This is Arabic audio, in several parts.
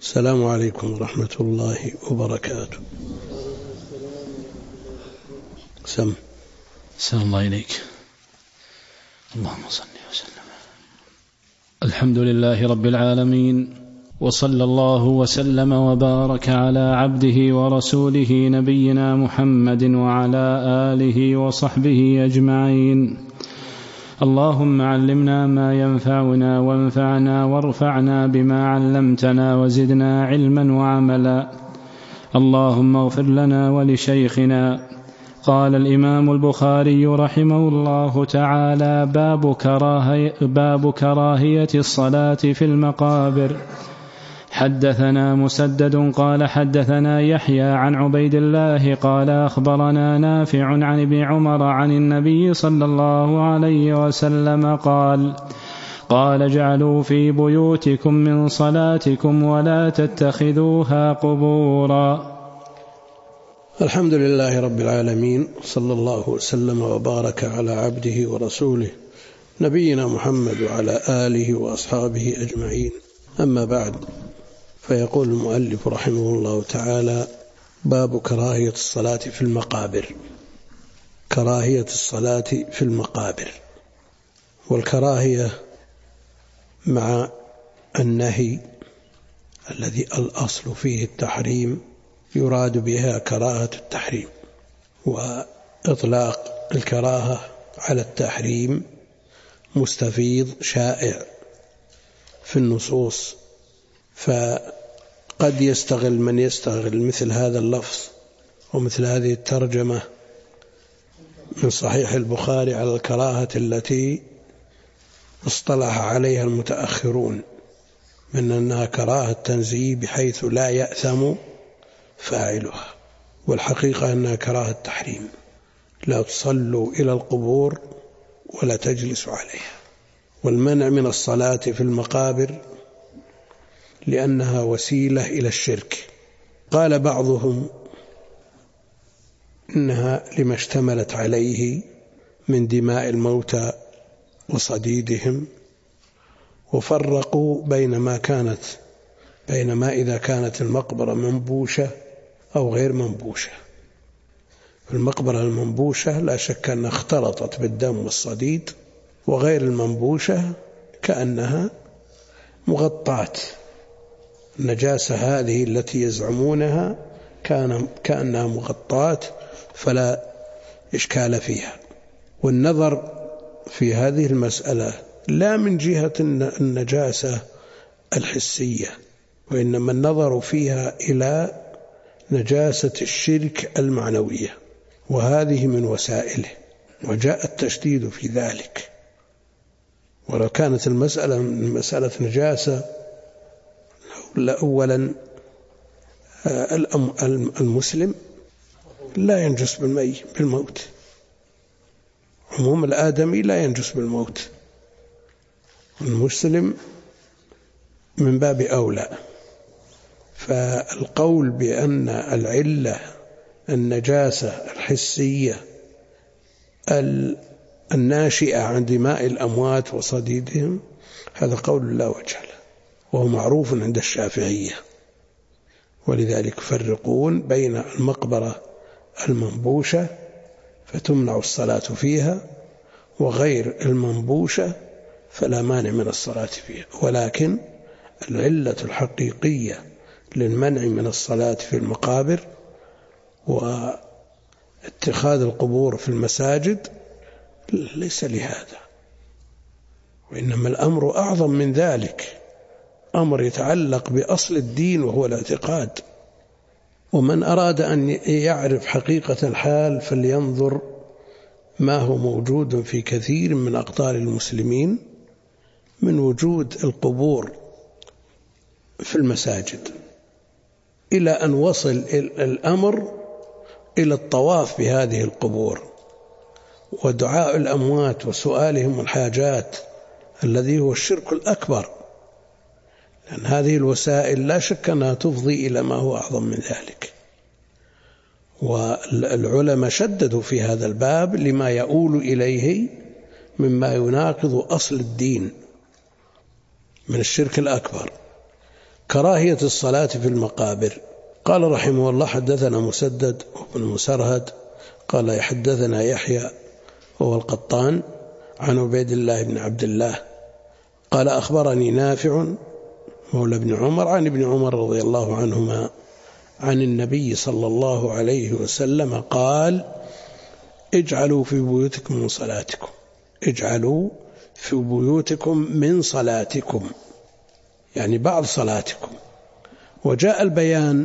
السلام عليكم ورحمة الله وبركاته. سم الله إليك. اللهم صل وسلم. الحمد لله رب العالمين، وصلى الله وسلم وبارك على عبده ورسوله نبينا محمد وعلى آله وصحبه أجمعين. اللهم علمنا ما ينفعنا وانفعنا وارفعنا بما علمتنا وزدنا علما وعملا. اللهم اغفر لنا ولشيخنا. قال الإمام البخاري رحمه الله تعالى: باب كراهية الصلاة في المقابر. حدثنا مسدد قال حدثنا يحيى عن عبيد الله قال أخبرنا نافع عن ابن عمر عن النبي صلى الله عليه وسلم قال جعلوا في بيوتكم من صلاتكم ولا تتخذوها قبورا. الحمد لله رب العالمين، صلى الله وسلم وبارك على عبده ورسوله نبينا محمد وعلى آله وأصحابه أجمعين. أما بعد، فيقول المؤلف رحمه الله تعالى: باب كراهية الصلاة في المقابر. كراهية الصلاة في المقابر. والكراهية مع النهي الذي الأصل فيه التحريم يراد بها كراهة التحريم، وإطلاق الكراهة على التحريم مستفيض شائع في النصوص، فقد يستغل من يستغل مثل هذا اللفظ ومثل هذه الترجمة من صحيح البخاري على الكراهة التي اصطلح عليها المتأخرون من أنها كراهة تنزيه بحيث لا يأثم فاعلها، والحقيقة أنها كراهة تحريم. لا تصلوا إلى القبور ولا تجلسوا عليها. والمنع من الصلاة في المقابر لأنها وسيلة إلى الشرك. قال بعضهم إنها لما اشتملت عليه من دماء الموتى وصديدهم، وفرقوا بينما إذا كانت المقبرة منبوشة أو غير منبوشة. المقبرة المنبوشة لا شك أنها اختلطت بالدم والصديد، وغير المنبوشة كأنها مغطاة. النجاسة هذه التي يزعمونها كأنها مغطاة فلا إشكال فيها. والنظر في هذه المسألة لا من جهة النجاسة الحسية، وإنما النظر فيها إلى نجاسة الشرك المعنوية، وهذه من وسائله، وجاء التشديد في ذلك. ولو كانت المسألة مسألة نجاسة، أولا المسلم لا ينجس بالموت. عموم الآدمي لا ينجس بالموت، المسلم من باب أولى. فالقول بأن العلة النجاسة الحسية الناشئة عن دماء الأموات وصديدهم هذا قول لا وجه له، وهو معروف عند الشافعية. ولذلك يفرقون بين المقبرة المنبوشة فتمنع الصلاة فيها، وغير المنبوشة فلا مانع من الصلاة فيها. ولكن العلة الحقيقية للمنع من الصلاة في المقابر واتخاذ القبور في المساجد ليس لهذا، وإنما الأمر أعظم من ذلك، أمر يتعلق بأصل الدين وهو الاعتقاد. ومن أراد أن يعرف حقيقة الحال فلينظر ما هو موجود في كثير من أقطار المسلمين من وجود القبور في المساجد، إلى أن وصل الأمر إلى الطواف بهذه القبور ودعاء الأموات وسؤالهم الحاجات، الذي هو الشرك الأكبر. لأن هذه الوسائل لا شك أنها تفضي إلى ما هو أعظم من ذلك. والعلماء شددوا في هذا الباب لما يؤول إليه مما يناقض أصل الدين من الشرك الأكبر، كراهية الصلاة في المقابر. قال رحمه الله: حدثنا مسدد وابن مسرهد قال حدثنا يحيى وهو القطان عن عبيد الله بن عبد الله قال أخبرني نافع مولى ابن عمر عن ابن عمر رضي الله عنهما عن النبي صلى الله عليه وسلم قال: اجعلوا في بيوتكم من صلاتكم، اجعلوا في بيوتكم من صلاتكم، يعني بعض صلاتكم. وجاء البيان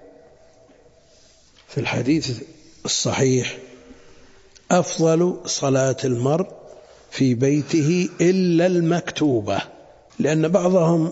في الحديث الصحيح: أفضل صلاة المرء في بيته إلا المكتوبة، لأن بعضهم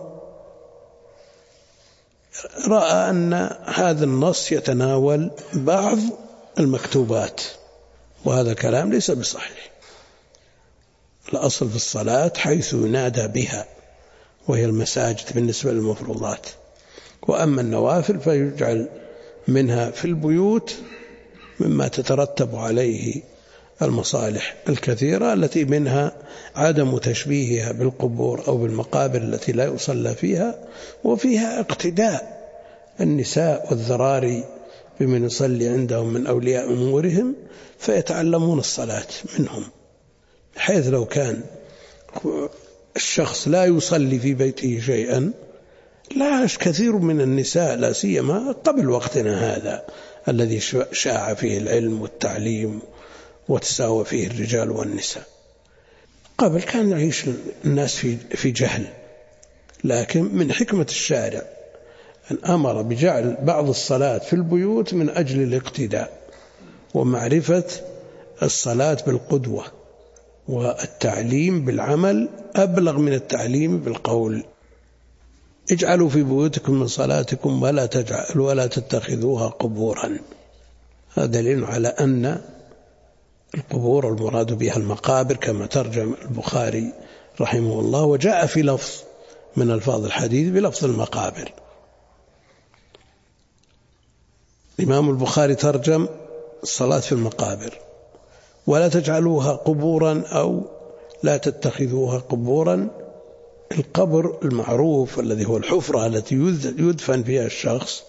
رأى أن هذا النص يتناول بعض المكتوبات، وهذا كلام ليس بصحيح. الأصل في الصلاة حيث ينادى بها، وهي المساجد بالنسبة للمفروضات، وأما النوافل فيجعل منها في البيوت مما تترتب عليه المصالح الكثيرة، التي منها عدم تشبيهها بالقبور أو بالمقابر التي لا يصلى فيها، وفيها اقتداء النساء والذراري بمن يصلي عندهم من أولياء أمورهم، فيتعلمون الصلاة منهم، حيث لو كان الشخص لا يصلي في بيته شيئا، لا كثير من النساء لا سيما قبل وقتنا هذا الذي شاع فيه العلم والتعليم وتساوى فيه الرجال والنساء. قبل كان يعيش الناس في جهل، لكن من حكمة الشارع أن أمر بجعل بعض الصلاة في البيوت من أجل الاقتداء ومعرفة الصلاة بالقدوة، والتعليم بالعمل أبلغ من التعليم بالقول. اجعلوا في بيوتكم من صلاتكم ولا تتخذوها قبورا. هذا دليل على أن القبور المراد بها المقابر، كما ترجم البخاري رحمه الله. وجاء في لفظ من الفاظ الحديث بلفظ المقابر. الإمام البخاري ترجم الصلاة في المقابر: ولا تجعلوها قبورا أو لا تتخذوها قبورا. القبر المعروف الذي هو الحفرة التي يدفن فيها الشخص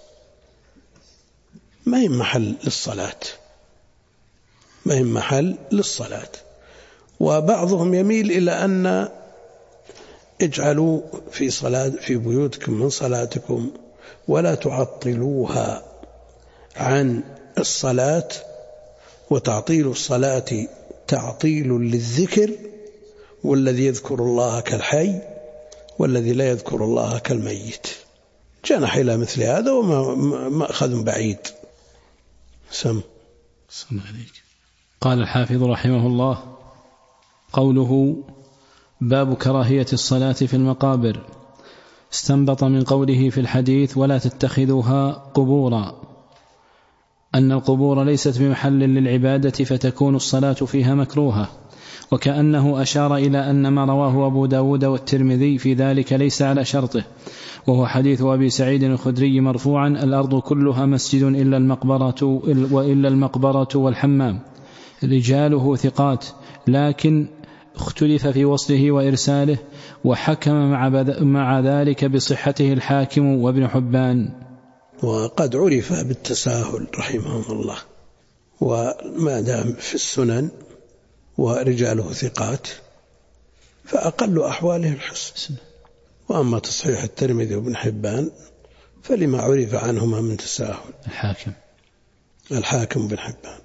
ما هي محل للصلاة، ما هي محل للصلاة. وبعضهم يميل إلى أن اجعلوا في بيوتكم من صلاتكم ولا تعطلوها عن الصلاة، وتعطيل الصلاة تعطيل للذكر، والذي يذكر الله كالحي والذي لا يذكر الله كالميت. جنح إلى مثل هذا وما أخذ بعيد. سم عليك. قال الحافظ رحمه الله: قوله باب كراهية الصلاة في المقابر، استنبط من قوله في الحديث ولا تتخذوها قبورا أن القبور ليست بمحل للعبادة فتكون الصلاة فيها مكروهة، وكأنه أشار إلى أن ما رواه أبو داود والترمذي في ذلك ليس على شرطه، وهو حديث أبي سعيد الخدري مرفوعا: الأرض كلها مسجد إلا المقبرة والحمام. رجاله ثقات، لكن اختلف في وصله وإرساله، وحكم مع ذلك بصحته الحاكم وابن حبان. وقد عرف بالتساهل رحمه الله، وما دام في السنن ورجاله ثقات فأقل أحواله الحسن. وأما تصحيح الترمذي وابن حبان فلما عرف عنهما من تساهل. الحاكم بن حبان.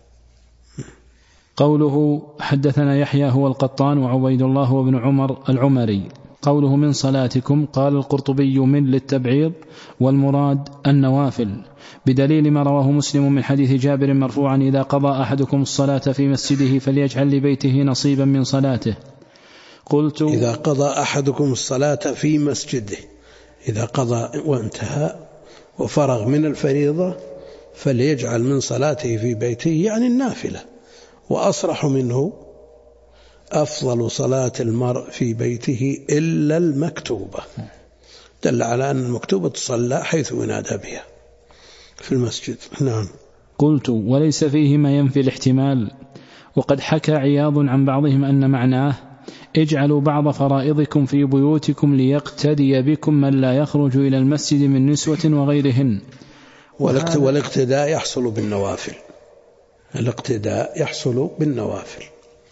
قوله حدثنا يحيى هو القطان وعبيد الله وابن عمر العمري. قوله من صلاتكم، قال القرطبي من للتبعيض، والمراد النوافل، بدليل ما رواه مسلم من حديث جابر مرفوعا: إذا قضى أحدكم الصلاة في مسجده فليجعل لبيته نصيبا من صلاته. قلت: إذا قضى أحدكم الصلاة في مسجده، إذا قضى وانتهى وفرغ من الفريضة فليجعل من صلاته في بيته، يعني النافلة. وأصرح منه: أفضل صلاة المرء في بيته إلا المكتوبة، دل على أن المكتوبة تصلى حيث ينادى بها في المسجد. نعم. قلت: وليس فيه ما ينفي الاحتمال، وقد حكى عياض عن بعضهم أن معناه اجعلوا بعض فرائضكم في بيوتكم ليقتدي بكم من لا يخرج إلى المسجد من نسوة وغيرهن. والاقتداء يحصل بالنوافل. الاقتداء يحصل بالنوافل.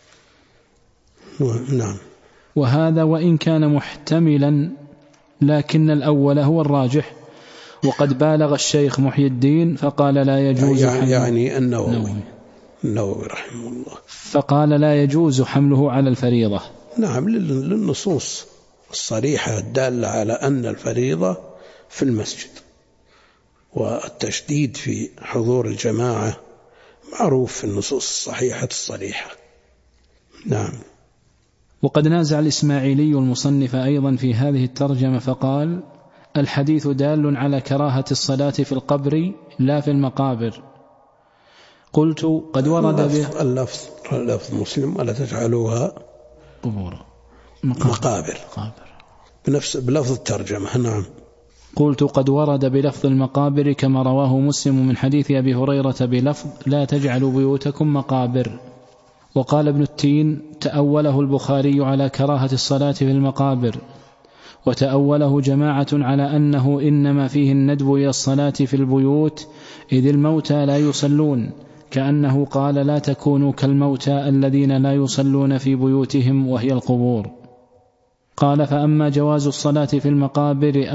نعم. وهذا وإن كان محتملا لكن الأول هو الراجح. وقد بالغ الشيخ محي الدين فقال لا يجوز يعني النووي رحمه الله فقال لا يجوز حمله على الفريضة. نعم، للنصوص الصريحة الدالة على أن الفريضة في المسجد، والتشديد في حضور الجماعة معروف في النصوص الصحيحة الصريحة. نعم. وقد نازع الإسماعيلي المصنف أيضا في هذه الترجمة فقال الحديث دال على كراهة الصلاة في القبر لا في المقابر. قلت قد ورد به اللفظ مسلم ولا تجعلوها قبور مقابر بلفظ الترجمة. نعم. قلت قد ورد بلفظ المقابر كما رواه مسلم من حديث أبي هريرة بلفظ لا تجعلوا بيوتكم مقابر. وقال ابن التين تأوله البخاري على كراهة الصلاة في المقابر، وتأوله جماعة على أنه إنما فيه الندب إلى الصلاة في البيوت إذ الموتى لا يصلون، كأنه قال لا تكونوا كالموتى الذين لا يصلون في بيوتهم وهي القبور. قال فأما جواز الصلاة في المقابر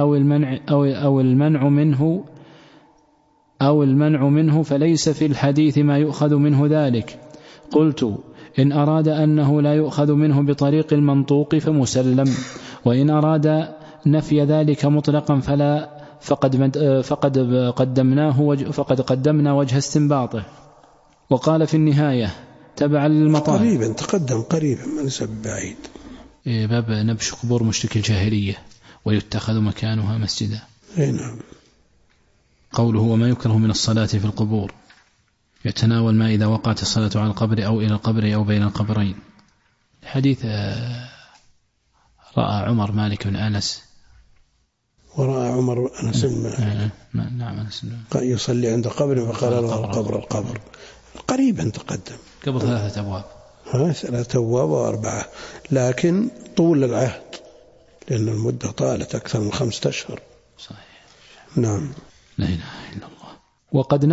أو المنع منه فليس في الحديث ما يؤخذ منه ذلك. قلت إن أراد أنه لا يؤخذ منه بطريق المنطوق فمسلم، وإن أراد نفي ذلك مطلقا فقد قدمنا وجه استنباطه. وقال في النهاية تبعا للمطالب قريبا تقدم قريبا ما ليس بعيد باب نبش قبور مشرك الجاهلية ويتخذ مكانها مسجدا. نعم. قوله وما يكره من الصلاة في القبور يتناول ما إذا وقعت الصلاة على القبر أو إلى القبر أو بين القبرين. حديث رأى عمر مالك بن أنس ورأى عمر أنس نعم يصلي عند قبر فقال له القبر قريبا تقدم قبل 3 أبواب 3 أبواب و4، لكن طول العهد لأن المدة طالت أكثر من 5 أشهر. صحيح. نعم. لا إله إلا الله. وقد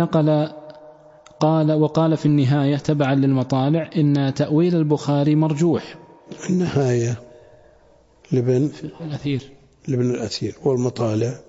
وقال في النهاية تبعا للمطالع إن تأويل البخاري مرجوح. النهاية لابن الأثير والمطالع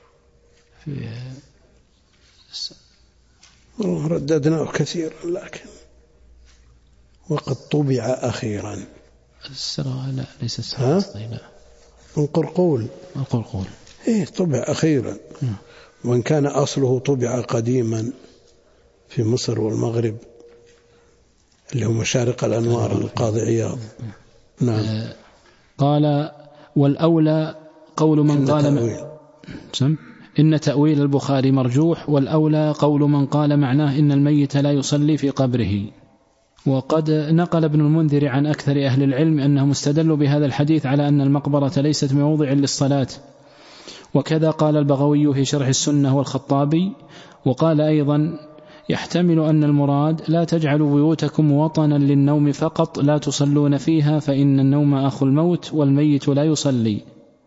رددناه كثيرا لكن وقد طبع أخيرا. لا ليس السراء القرقول طبع أخيرا، وإن كان أصله طبع قديما في مصر والمغرب اللي هو مشارق الأنوار القاضي عياض. نعم. قال والأولى قول من قال إن تأويل البخاري مرجوح، والأولى قول من قال معناه إن الميت لا يصلي في قبره. وقد نقل ابن المنذر عن أكثر أهل العلم أنهم استدلوا بهذا الحديث على أن المقبرة ليست موضع للصلاة، وكذا قال البغوي في شرح السنة والخطابي. وقال أيضا يحتمل أن المراد لا تجعلوا بيوتكم وطنا للنوم فقط لا تصلون فيها فإن النوم أخو الموت والميت لا يصلي.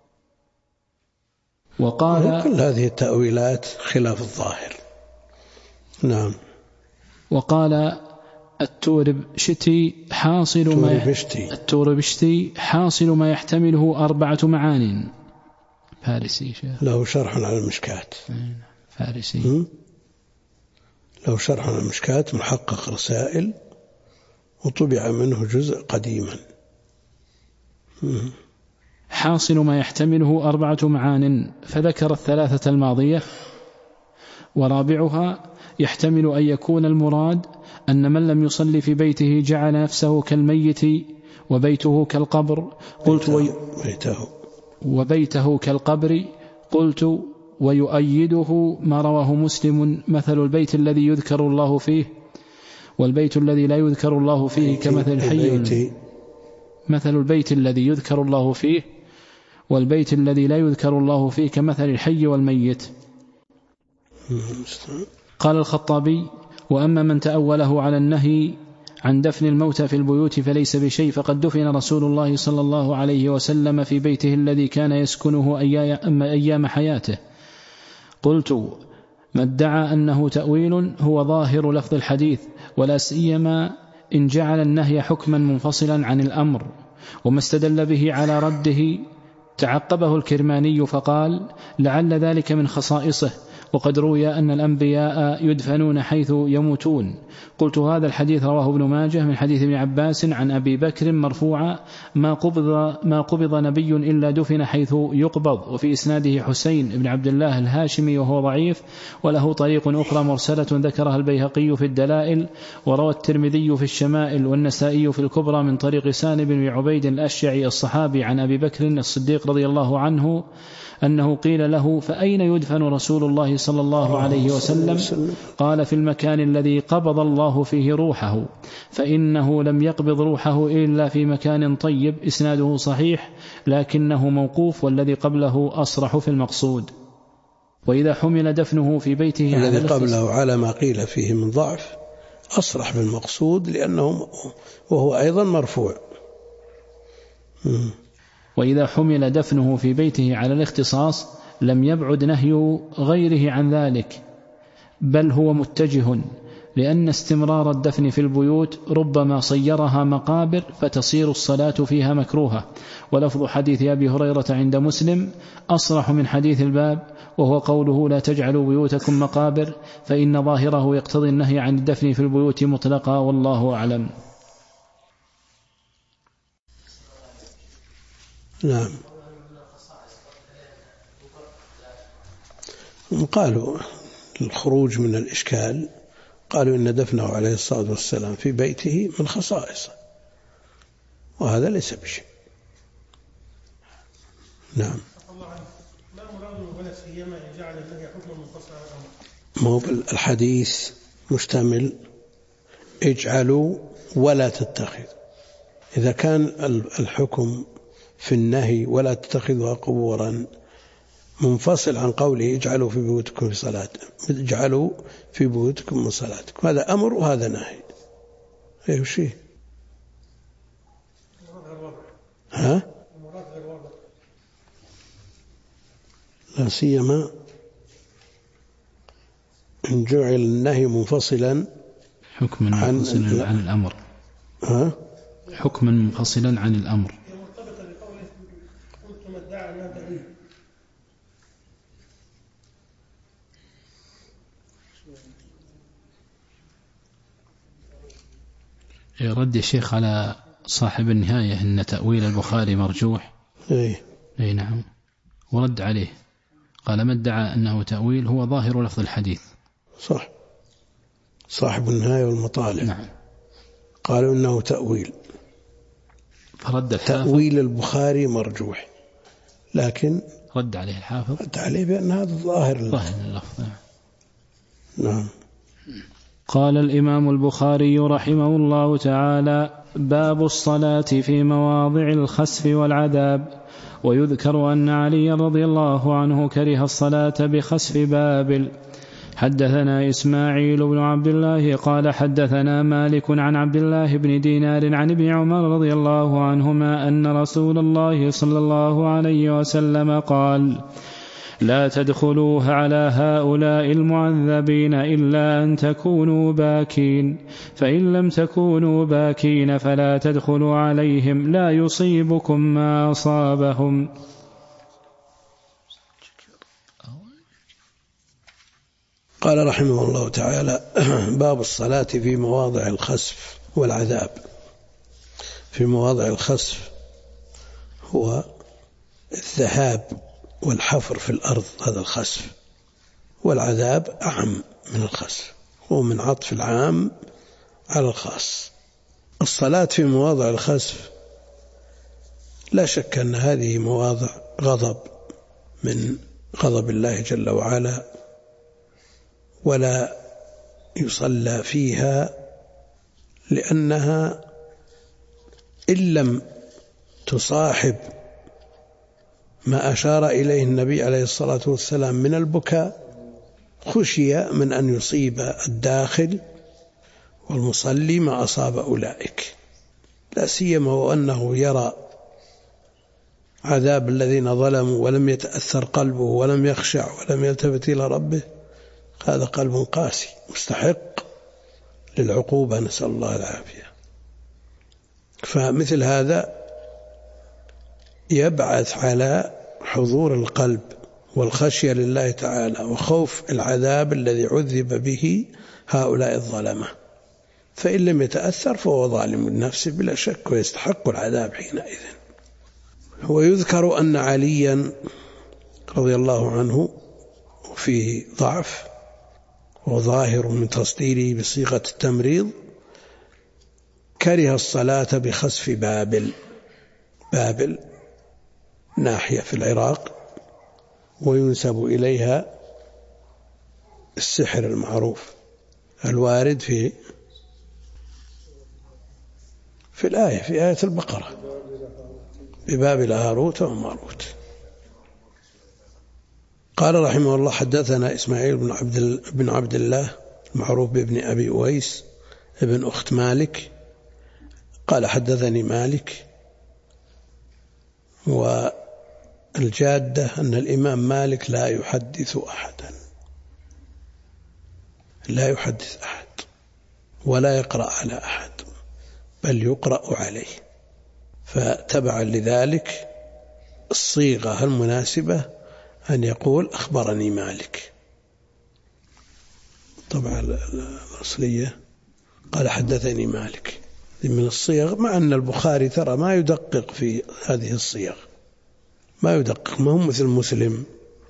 وقال كل هذه التأويلات خلاف الظاهر. نعم. وقال التوربشتي حاصل ما يحتمله 4 معان. فارسي له شرح على المشكات. فارسي له شرح على المشكات محقق رسائل وطبع منه جزء قديما. حاصل ما يحتمله 4 معان، فذكر 3 الماضية، ورابعها يحتمل أن يكون المراد أن من لم يصلي في بيته جعل نفسه كالميت وبيته كالقبر. قلت وبيته كالقبر. قلت ويؤيده ما رواه مسلم مثل البيت الذي يذكر الله فيه والبيت الذي لا يذكر الله فيه كمثل الحي. مثل البيت الذي يذكر الله فيه والبيت الذي لا يذكر الله فيه كمثل الحي والميت. قال الخطابي وأما من تأوله على النهي عن دفن الموتى في البيوت فليس بشيء، فقد دفن رسول الله صلى الله عليه وسلم في بيته الذي كان يسكنه أيام حياته. قلت: ما ادعى أنه تأويل هو ظاهر لفظ الحديث، ولا سيما إن جعل النهي حكما منفصلا عن الأمر. وما استدل به على رده تعقبه الكرماني فقال: لعل ذلك من خصائصه، وقد روي أن الأنبياء يدفنون حيث يموتون. قلت: هذا الحديث رواه ابن ماجه من حديث ابن عباس عن أبي بكر مرفوعا: ما قبض نبي إلا دفن حيث يقبض. وفي إسناده حسين بن عبد الله الهاشمي وهو ضعيف، وله طريق أخرى مرسلة ذكرها البيهقي في الدلائل، وروى الترمذي في الشمائل والنسائي في الكبرى من طريق سالم بن عبيد الأشعري الصحابي عن أبي بكر الصديق رضي الله عنه أنه قيل له: فأين يدفن رسول الله صلى الله عليه وسلم؟ قال: في المكان الذي قبض الله فيه روحه، فإنه لم يقبض روحه إلا في مكان طيب. إسناده صحيح لكنه موقوف، والذي قبله أصرح في المقصود. وإذا حمل دفنه في بيته، الذي قبله على ما قيل فيه من ضعف أصرح في المقصود لأنه وهو أيضا مرفوع. وإذا حمل دفنه في بيته على الاختصاص لم يبعد نهي غيره عن ذلك، بل هو متجه، لأن استمرار الدفن في البيوت ربما صيرها مقابر فتصير الصلاة فيها مكروهة. ولفظ حديث أبي هريرة عند مسلم أصرح من حديث الباب، وهو قوله: لا تجعلوا بيوتكم مقابر، فإن ظاهره يقتضي النهي عن الدفن في البيوت مطلقا، والله أعلم. نعم. قالوا الخروج من الإشكال، قالوا إن دفنه عليه الصلاة والسلام في بيته من خصائصه، وهذا ليس بشيء. نعم. ما مراده ولا سيما إن جعل النهي حكما منفصلا عن الأمر؟ ما هو الحديث مشتمل: اجعلوا ولا تتخذ. إذا كان الحكم في النهي ولا تتخذها قبورا منفصل عن قوله اجعلوا في بيوتكم في صلاة، اجعلوا في بيوتكم من صلاتكم، هذا أمر وهذا نهي. ايه شيء؟ ها؟ لا سيما إن جعل النهي منفصلا حكما منفصلا عن الأمر. ها؟ حكما منفصلا عن الأمر. رد يا شيخ على صاحب النهاية أن تأويل البخاري مرجوح. أي نعم. ورد عليه قال: ما ادعى أنه تأويل هو ظاهر لفظ الحديث. صح. صاحب النهاية والمطالع. نعم. قالوا إنه تأويل، فرد الحافظ: تأويل البخاري مرجوح، لكن رد عليه الحافظ، رد عليه بأن هذا ظاهر اللفظ. نعم. قال الإمام البخاري رحمه الله تعالى: باب الصلاة في مواضع الخسف والعذاب. ويذكر أن علي رضي الله عنه كره الصلاة بخسف بابل. حدثنا إسماعيل بن عبد الله قال حدثنا مالك عن عبد الله بن دينار عن ابن عمر رضي الله عنهما أن رسول الله صلى الله عليه وسلم قال: لا تدخلوها على هؤلاء المعذبين إلا أن تكونوا باكين، فإن لم تكونوا باكين فلا تدخلوا عليهم، لا يصيبكم ما أصابهم. قال رحمه الله تعالى: باب الصلاة في مواضع الخسف والعذاب. في مواضع الخسف هو الذهاب والحفر في الأرض، هذا الخسف. والعذاب أعم من الخسف، هو من عطف العام على الخاص. الصلاة في مواضع الخسف لا شك أن هذه مواضع غضب من غضب الله جل وعلا، ولا يصلى فيها لأنها إن لم تصاحب ما أشار إليه النبي عليه الصلاة والسلام من البكاء خشي من أن يصيب الداخل والمصلي ما أصاب أولئك، لا سيما وأنه يرى عذاب الذين ظلموا ولم يتأثر قلبه ولم يخشع ولم يلتفت إلى ربه، هذا قلب قاسي مستحق للعقوبة، نسأل الله العافية. فمثل هذا يبعث على حضور القلب والخشية لله تعالى وخوف العذاب الذي عذب به هؤلاء الظلمة، فإن لم يتأثر فهو ظالم لنفسه بلا شك ويستحق العذاب حينئذ. ويذكر أن عليا رضي الله عنه فيه ضعف وظاهر من تصديره بصيغة التمريض، كره الصلاة بخسف بابل ناحية في العراق، وينسب إليها السحر المعروف الوارد في الآية، في آية البقرة، ببابل هاروت وماروت. قال رحمه الله: حدثنا إسماعيل بن عبد الله المعروف بابن أبي أويس ابن أخت مالك قال: حدثني مالك. والجادة أن الإمام مالك لا يحدث أحدا، لا يحدث أحد ولا يقرأ على أحد، بل يقرأ عليه، فتبعا لذلك الصيغة المناسبة أن يقول: أخبرني مالك. طبعا الأصلية قال: حدثني مالك، من الصيغ، مع أن البخاري ترى ما يدقق في هذه الصيغ، ما يدقق، ما هم مثل مسلم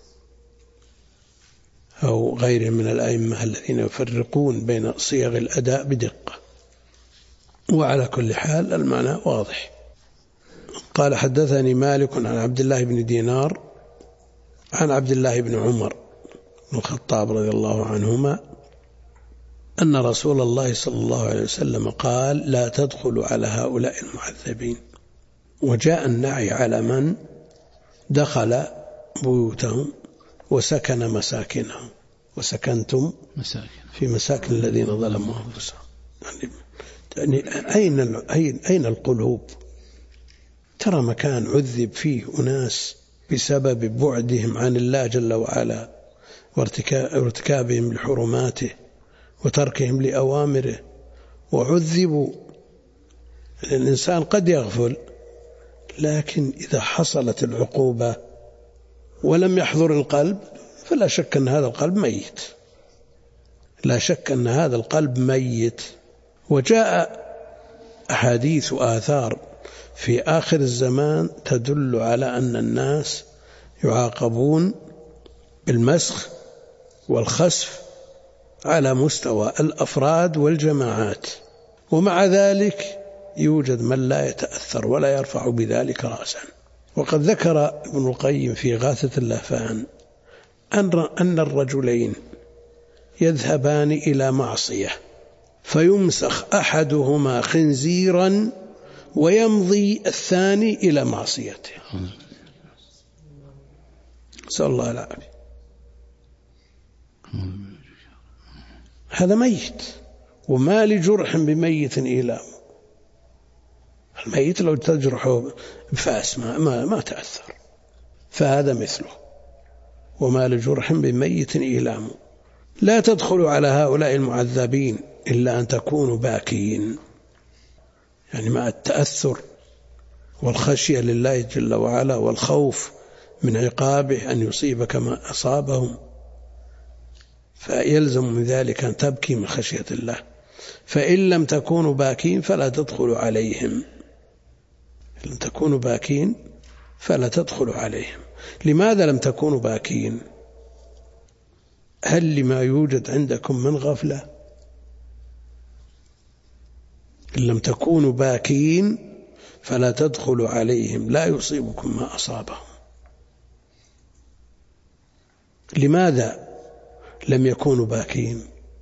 أو غيره من الأئمة الذين يفرقون بين صيغ الأداء بدقة. وعلى كل حال المعنى واضح. قال: حدثني مالك عن عبد الله بن دينار عن عبد الله بن عمر بن الخطاب رضي الله عنهما أن رسول الله صلى الله عليه وسلم قال: لا تدخلوا على هؤلاء المعذبين. وجاء النعي على من دخل بيوتهم وسكن مساكنهم، وسكنتم في مساكن الذين ظلموا أنفسهم. يعني أين القلوب؟ ترى مكان عذب فيه أناس بسبب بعدهم عن الله جل وعلا وارتكابهم لحرماته وتركهم لأوامره وعذبوا. الإنسان قد يغفل، لكن إذا حصلت العقوبة ولم يحضر القلب فلا شك أن هذا القلب ميت، لا شك أن هذا القلب ميت. وجاء أحاديث وآثار في آخر الزمان تدل على أن الناس يعاقبون بالمسخ والخسف على مستوى الأفراد والجماعات، ومع ذلك يوجد من لا يتأثر ولا يرفع بذلك رأسا. وقد ذكر ابن القيم في غاثة اللهفان أن الرجلين يذهبان إلى معصية فيمسخ أحدهما خنزيرا ويمضي الثاني إلى معصيته، نسأل الله العافية. هذا ميت، وما لجرح بميت إيلام. الميت لو تجرحه بفاس ما تأثر، فهذا مثله. وما لجرح بميت إيلام. لا تدخلوا على هؤلاء المعذبين إلا أن تكونوا باكين، يعني مع التأثر والخشية لله جل وعلا والخوف من عقابه أن يصيبك ما أصابهم، فيلزم من ذلك أن تبكي من خشية الله. فإن لم تكونوا باكين فلا تدخلوا عليهم، لم تكونوا باكين فلا تدخلوا عليهم. لماذا لم تكونوا باكين؟ هل لما يوجد عندكم من غفلة؟ إن لم تكونوا باكين فلا تدخلوا عليهم لا يصيبكم ما أصابهم. لماذا لم يكونوا باكين؟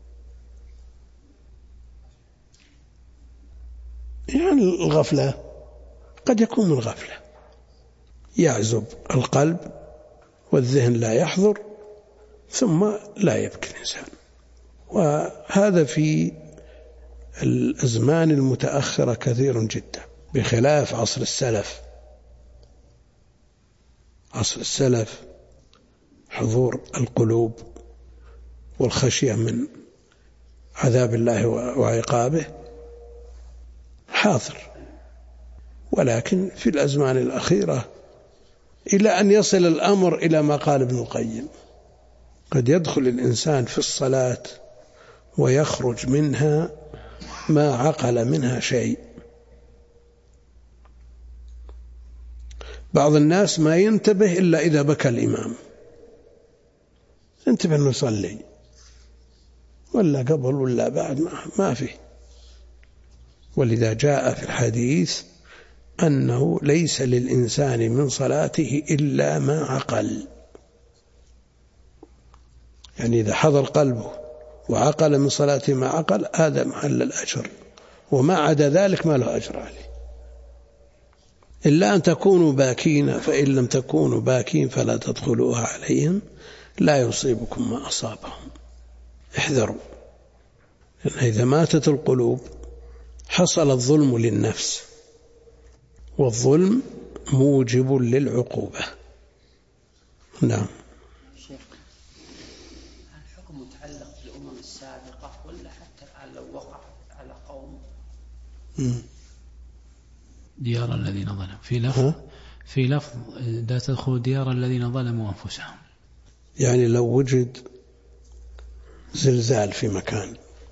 يعني الغفلة قد يكون من غفلة، يعزب القلب والذهن لا يحضر ثم لا يبكي الإنسان. وهذا في الأزمان المتأخرة كثير جدا، بخلاف عصر السلف. عصر السلف حضور القلوب والخشية من عذاب الله وعقابه حاضر، ولكن في الأزمان الأخيرة إلى أن يصل الأمر إلى ما قال ابن القيم: قد يدخل الإنسان في الصلاة ويخرج منها ما عقل منها شيء. بعض الناس ما ينتبه إلا إذا بكى الإمام، انتبه أنه يصلي، ولا قبل ولا بعد ما فيه. ولذا جاء في الحديث أنه ليس للإنسان من صلاته إلا ما عقل، يعني إذا حضر قلبه وعقل من صلاته ما عقل هذا محل الأجر، وما عدا ذلك ما له أجر عليه، إلا أن تكونوا باكين، فإن لم تكونوا باكين فلا تدخلوها عليهم لا يصيبكم ما أصابهم. احذروا، لأن إذا ماتت القلوب حصل الظلم للنفس، والظلم موجب للعقوبة. نعم. الحكم متعلق بالأمم السابقة ولا حتى الآن لو وقع على قوم؟ ديار الذين ظلموا في لفظ لا تدخلوا ديار الذين ظلموا أنفسهم، يعني لو وجد زلزال في مكان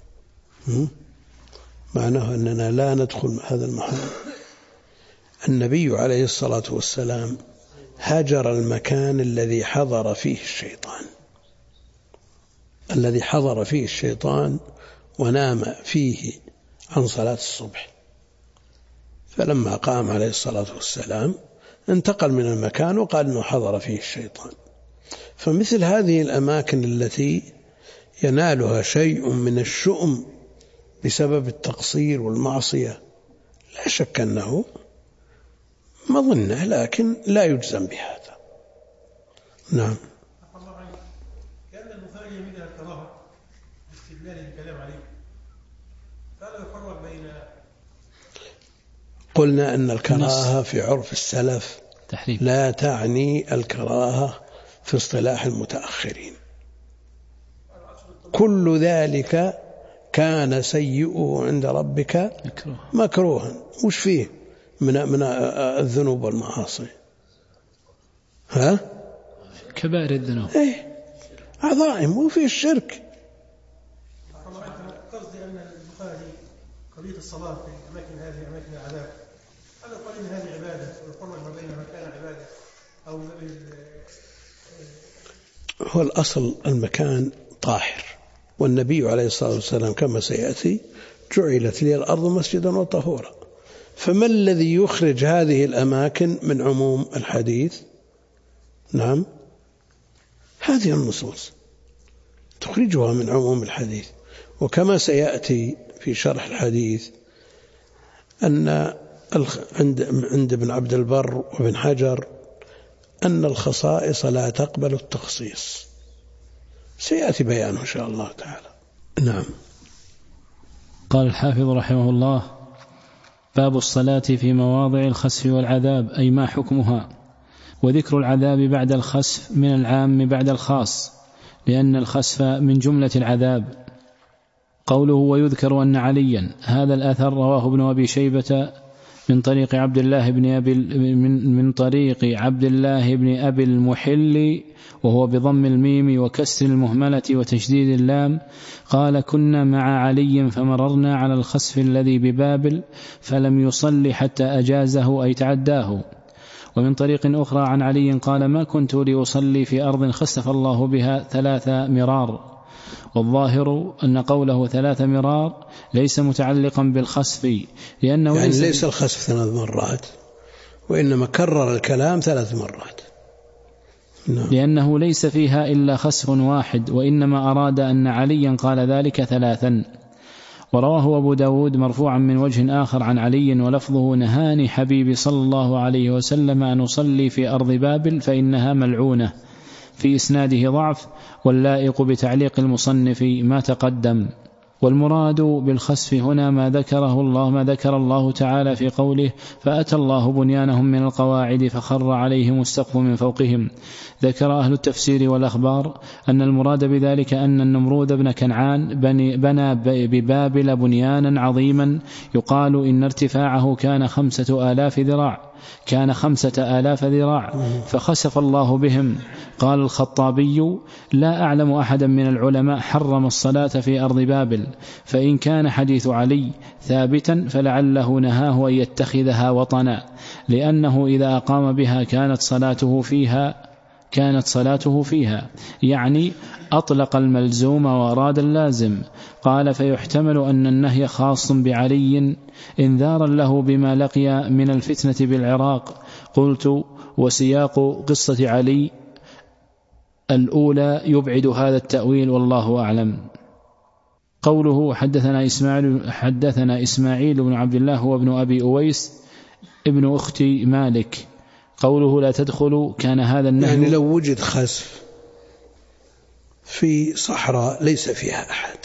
معناه أننا لا ندخل هذا المحل. النبي عليه الصلاة والسلام هجر المكان الذي حضر فيه الشيطان، الذي حضر فيه الشيطان ونام فيه عن صلاة الصبح، فلما قام عليه الصلاة والسلام انتقل من المكان وقال أنه حضر فيه الشيطان. فمثل هذه الأماكن التي ينالها شيء من الشؤم بسبب التقصير والمعصية لا شك أنه مظنة، لكن لا يجزم بهذا. نعم. كأن البخاري يميل إلى الكراهة باستدلال الكلام عليه، فلا يفرق بين. قلنا أن الكراهة في عرف السلف تحريم، لا تعني الكراهة في اصطلاح المتأخرين. كل ذلك كان سيئه عند ربك مكروها. وش فيه من الذنوب والمعاصي؟ كبائر الذنوب، عظائم، وفي الشرك. قصدي أن البخاري قضية الصلاة في أماكن هذه أماكن العذاب، هل يقال إن هذه عبادة ويفرق ما بين مكان عبادة أو هو الأصل المكان طاهر، والنبي عليه الصلاة والسلام كما سيأتي جعلت لي الأرض مسجدا وطهورا. فما الذي يخرج هذه الأماكن من عموم الحديث؟ نعم، هذه النصوص تخرجها من عموم الحديث. وكما سيأتي في شرح الحديث أن عند ابن عبد البر وابن حجر أن الخصائص لا تقبل التخصيص، سيأتي بيانه إن شاء الله تعالى. نعم. قال الحافظ رحمه الله: باب الصلاة في مواضع الخسف والعذاب، أي ما حكمها. وذكر العذاب بعد الخسف من العام بعد الخاص، لأن الخسف من جملة العذاب. قوله ويذكر أن عليا، هذا الأثر رواه ابن أبي شيبة من طريق عبد الله بن أبي المحل، وهو بضم الميم وكسر المهملة وتشديد اللام، قال: كنا مع علي فمررنا على الخسف الذي ببابل فلم يصلي حتى أجازه أي تعداه. ومن طريق أخرى عن علي قال: ما كنت لأصلي في أرض خسف الله بها 3 مرار. والظاهر أن قوله 3 مرار ليس متعلقا بالخسف، لأنه يعني ليس الخسف 3 مرات، وإنما كرر الكلام 3 مرات. لأنه ليس فيها إلا خسف واحد، وإنما أراد أن عليا قال ذلك 3. ورواه أبو داود مرفوعا من وجه آخر عن علي ولفظه: نهاني حبيبي صلى الله عليه وسلم أن أصلي في أرض بابل فإنها ملعونة. في إسناده ضعف، واللائق بتعليق المصنف ما تقدم. والمراد بالخسف هنا ما ذكر الله تعالى في قوله فأتى الله بنيانهم من القواعد فخر عليهم السقف من فوقهم. ذكر أهل التفسير والأخبار أن المراد بذلك أن النمرود بن كنعان بنى ببابل بنيانا عظيما يقال إن ارتفاعه كان 5000 ذراع فخسف الله بهم. قال الخطابي لا أعلم أحدا من العلماء حرم الصلاة في أرض بابل، فإن كان حديث علي ثابتا فلعله نهاه أن يتخذها وطنا، لأنه إذا أقام بها كانت صلاته فيها، يعني أطلق الملزوم وأراد اللازم. قال فيحتمل أن النهي خاص بعلي إنذارا له بما لقي من الفتنة بالعراق. قلت وسياق قصة علي الأولى يبعد هذا التأويل والله أعلم. قوله حدثنا إسماعيل بن عبد الله هو ابن أبي أويس ابن أخت مالك. قوله لا تدخلوا كان هذا النهي يعني لو وجد خسف في صحراء ليس فيها أحد،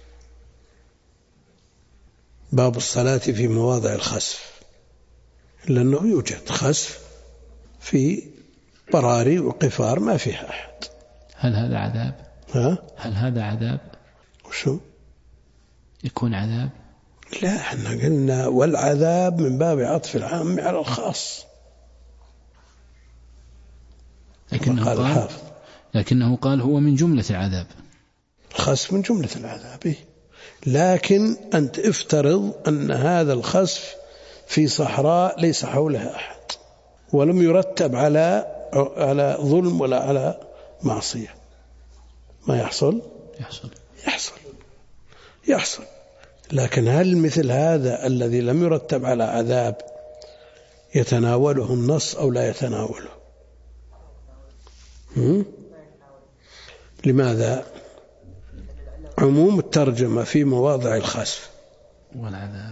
باب الصلاة في مواضع الخسف، لأنه يوجد خسف في براري وقفار ما فيها أحد. هل هذا عذاب؟ هل هذا عذاب؟ وشو يكون عذاب؟ لا، احنا قلنا والعذاب من باب عطف العام على الخاص. لكنه قال هو من جملة العذاب. الخسف من جملة العذاب، لكن أنت افترض أن هذا الخسف في صحراء ليس حولها أحد ولم يرتب على ظلم ولا على معصية، ما يحصل؟ يحصل. لكن هل مثل هذا الذي لم يرتب على عذاب يتناوله النص أو لا يتناوله؟ لماذا؟ عموم الترجمة في مواضع الخسف والعذاب.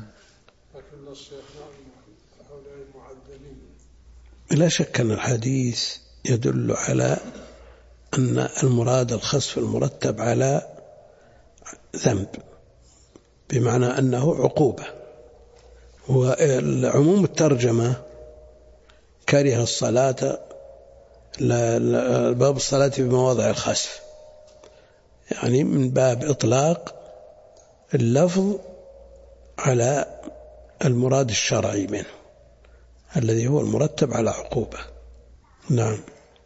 لا شك أن الحديث يدل على أن المراد الخسف المرتب على ذنب، بمعنى أنه عقوبة. وعموم الترجمة كره الصلاة باب الصلاة في مواضع الخسف، يعني من باب إطلاق اللفظ على المراد الشرعي منه الذي هو المرتب على عقوبة. نعم.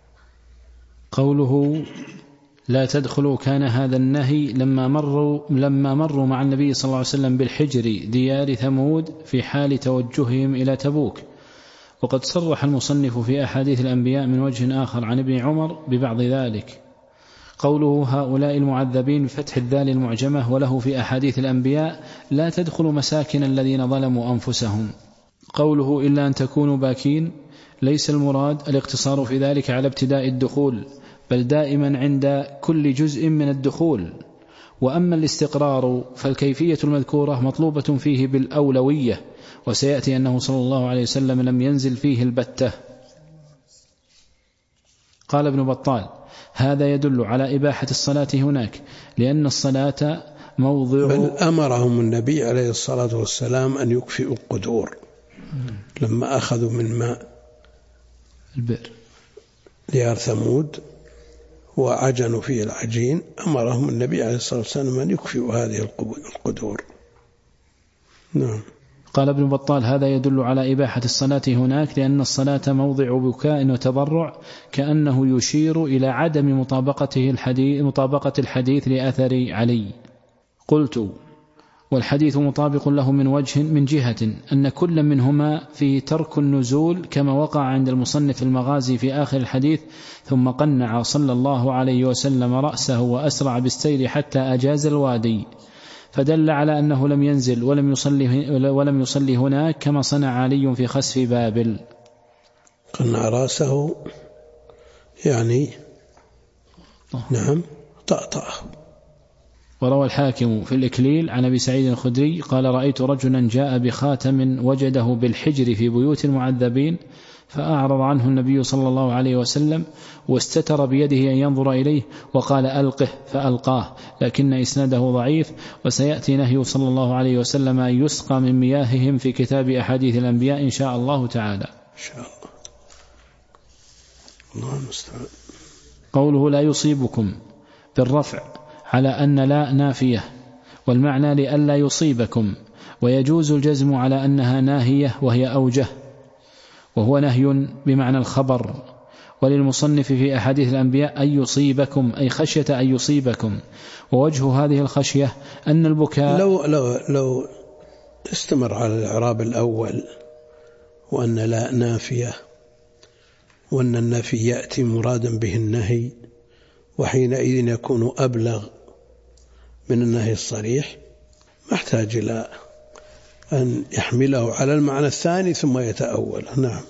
قوله لا تدخلوا كان هذا النهي لما مروا مع النبي صلى الله عليه وسلم بالحجر ديار ثمود في حال توجههم إلى تبوك. وقد صرح المصنف في أحاديث الأنبياء من وجه آخر عن ابن عمر ببعض ذلك. قوله هؤلاء المعذبين بفتح الذال المعجمة، وله في أحاديث الأنبياء لا تدخلوا مساكن الذين ظلموا أنفسهم. قوله إلا أن تكونوا باكين ليس المراد الاقتصار في ذلك على ابتداء الدخول، بل دائما عند كل جزء من الدخول. وأما الاستقرار فالكيفية المذكورة مطلوبة فيه بالأولوية، وسيأتي أنه صلى الله عليه وسلم لم ينزل فيه البتة. قال ابن بطال هذا يدل على إباحة الصلاة هناك، لأن الصلاة موضع بل أمرهم النبي عليه الصلاة والسلام أن يكفئوا القدور لما أخذوا من ماء البئر ديار ثمود وعجنوا فيه العجين، أمرهم النبي عليه الصلاة والسلام أن يكفئوا هذه القدور. نعم. قال ابن بطال هذا يدل على إباحة الصلاة هناك، لأن الصلاة موضع بكاء وتضرع، كأنه يشير إلى عدم مطابقة الحديث لأثر علي. قلت والحديث مطابق له من جهة أن كل منهما فيه ترك النزول كما وقع عند المصنف المغازي في آخر الحديث، ثم قنع صلى الله عليه وسلم رأسه وأسرع بالسير حتى أجاز الوادي، فدل على أنه لم ينزل ولم يصلي هناك كما صنع علي في خسف بابل. قنع رأسه يعني نعم طأطأه. وروى الحاكم في الإكليل عن أبي سعيد الخدري قال رأيت رجلا جاء بخاتم وجده بالحجر في بيوت المعذبين فأعرض عنه النبي صلى الله عليه وسلم واستتر بيده أن ينظر إليه وقال ألقه فألقاه، لكن إسناده ضعيف. وسيأتي نهي صلى الله عليه وسلم أن يسقى من مياههم في كتاب أحاديث الأنبياء إن شاء الله تعالى. إن شاء الله. الله المستعان. قوله لا يصيبكم بالرفع على أن لا نافية، والمعنى لئلا يصيبكم، ويجوز الجزم على أنها ناهية وهي أوجه، وهو نهي بمعنى الخبر. وللمصنف في أحاديث الأنبياء أن يصيبكم أي خشية أن يصيبكم. ووجه هذه الخشية أن البكاء لو استمر على الإعراب الأول وأن لا نافية، وأن النفي يأتي مرادا به النهي، وحينئذ يكون أبلغ من النهي الصريح، ما احتاج إلى أن يحمله على المعنى الثاني ثم يتأول. نعم.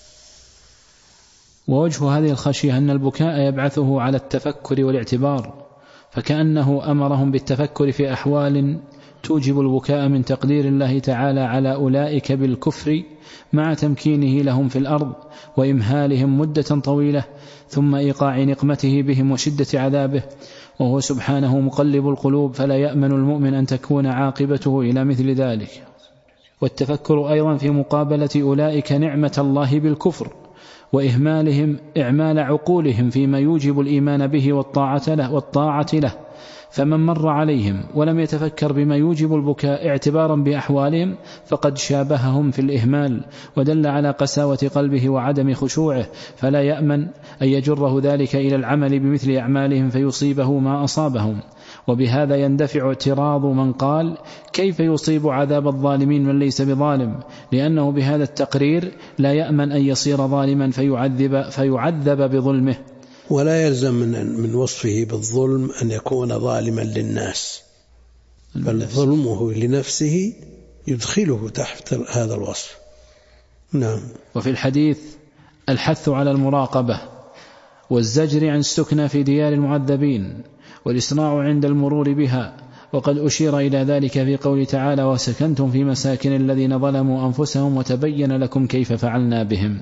ووجه هذه الخشية أن البكاء يبعثه على التفكر والاعتبار، فكأنه أمرهم بالتفكر في أحوال توجب البكاء من تقدير الله تعالى على أولئك بالكفر مع تمكينه لهم في الأرض وإمهالهم مدة طويلة، ثم إيقاع نقمته بهم وشدة عذابه، وهو سبحانه مقلب القلوب، فلا يأمن المؤمن أن تكون عاقبته إلى مثل ذلك. والتفكر أيضا في مقابلة أولئك نعمة الله بالكفر وإهمالهم إعمال عقولهم فيما يوجب الإيمان به والطاعة له. فمن مر عليهم ولم يتفكر بما يوجب البكاء اعتبارا بأحوالهم فقد شابههم في الإهمال، ودل على قساوة قلبه وعدم خشوعه، فلا يأمن أن يجره ذلك إلى العمل بمثل أعمالهم فيصيبه ما أصابهم. وبهذا يندفع اعتراض من قال كيف يصيب عذاب الظالمين من ليس بظالم، لأنه بهذا التقرير لا يأمن أن يصير ظالما فيعذب بظلمه. ولا يلزم من وصفه بالظلم أن يكون ظالما للناس، بل ظلمه لنفسه يدخله تحت هذا الوصف. نعم. وفي الحديث الحث على المراقبة والزجر عن السكنى في ديار المعذبين والإسراع عند المرور بها، وقد أشير إلى ذلك في قول تعالى وسكنتم في مساكن الذين ظلموا أنفسهم وتبين لكم كيف فعلنا بهم.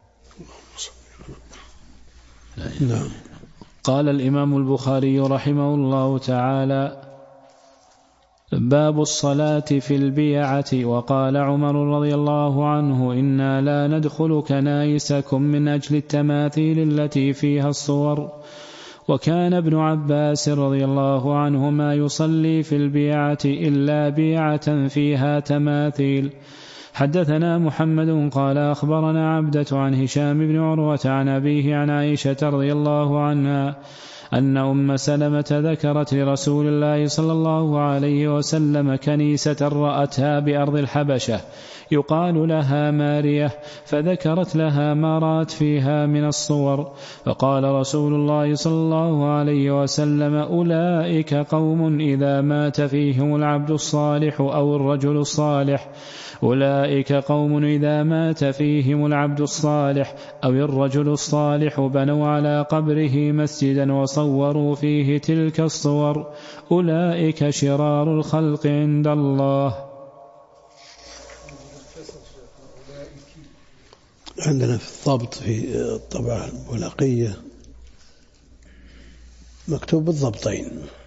نعم. قال الإمام البخاري رحمه الله تعالى باب الصلاة في البيعة. وقال عمر رضي الله عنه إنا لا ندخل كنائسكم من أجل التماثيل التي فيها الصور. وكان ابن عباس رضي الله عنهما يصلي في البيعة إلا بيعة فيها تماثيل. حدثنا محمد قال أخبرنا عبدة عن هشام بن عروة عن أبيه عن عائشة رضي الله عنها أن أم سلمة ذكرت لرسول الله صلى الله عليه وسلم كنيسة رأتها بأرض الحبشة يقال لها مارية، فذكرت لها ما رأت فيها من الصور، فقال رسول الله صلى الله عليه وسلم أولئك قوم إذا مات فيهم العبد الصالح أو الرجل الصالح أولئك قوم إذا مات فيهم العبد الصالح أو الرجل الصالح بنوا على قبره مسجدا وصوروا فيه تلك الصور أولئك شرار الخلق عند الله. عندنا في الضبط في الطبعة البلاقية مكتوب بالضبطين،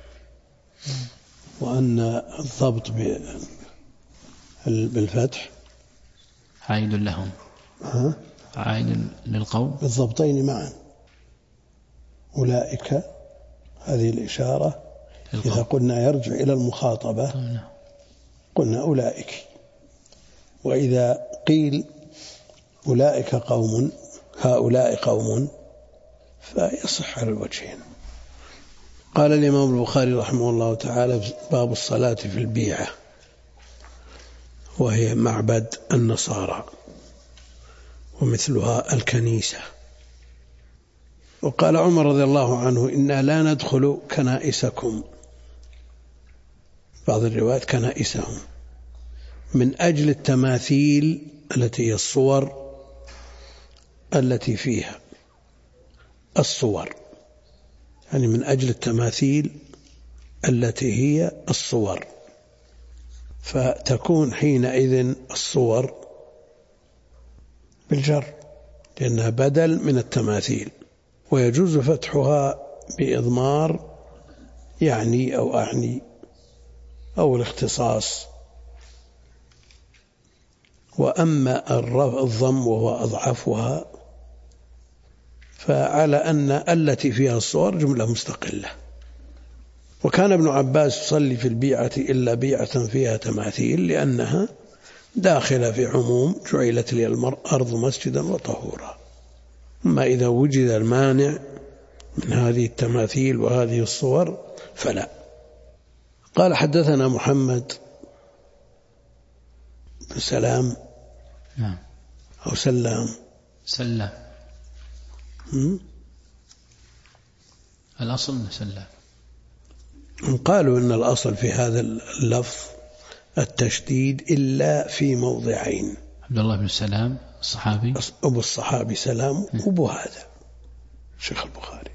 وأن الضبط بالفتح عائد لهم عائد للقوم بالضبطين معا. أولئك هذه الإشارة إذا قلنا يرجع إلى المخاطبة قلنا أولئك، وإذا قيل أولئك قوم هؤلاء قوم فيصح على الوجهين. قال الإمام البخاري رحمه الله تعالى باب الصلاة في البيعة، وهي معبد النصارى ومثلها الكنيسة. وقال عمر رضي الله عنه إنا لا ندخل كنائسكم، بعض الروايات كنائسهم، من أجل التماثيل التي هي الصور التي فيها الصور، يعني من أجل التماثيل التي هي الصور، فتكون حينئذ الصور بالجر لأنها بدل من التماثيل، ويجوز فتحها بإضمار يعني أو أعني أو الاختصاص. وأما الضم وهو أضعفها فعلى أن التي فيها الصور جملة مستقلة. وكان ابن عباس يصلي في البيعة إلا بيعة فيها تماثيل لأنها داخلة في عموم جعلت لي الأرض مسجدا وطهورا. أما إذا وجد المانع من هذه التماثيل وهذه الصور فلا. قال حدثنا محمد بن سلام أو سلام الأصل سلام. قالوا إن الأصل في هذا اللفظ التشديد إلا في موضعين: عبد الله بن سلام الصحابي، أبو الصحابي سلام، أبو هذا شيخ البخاري.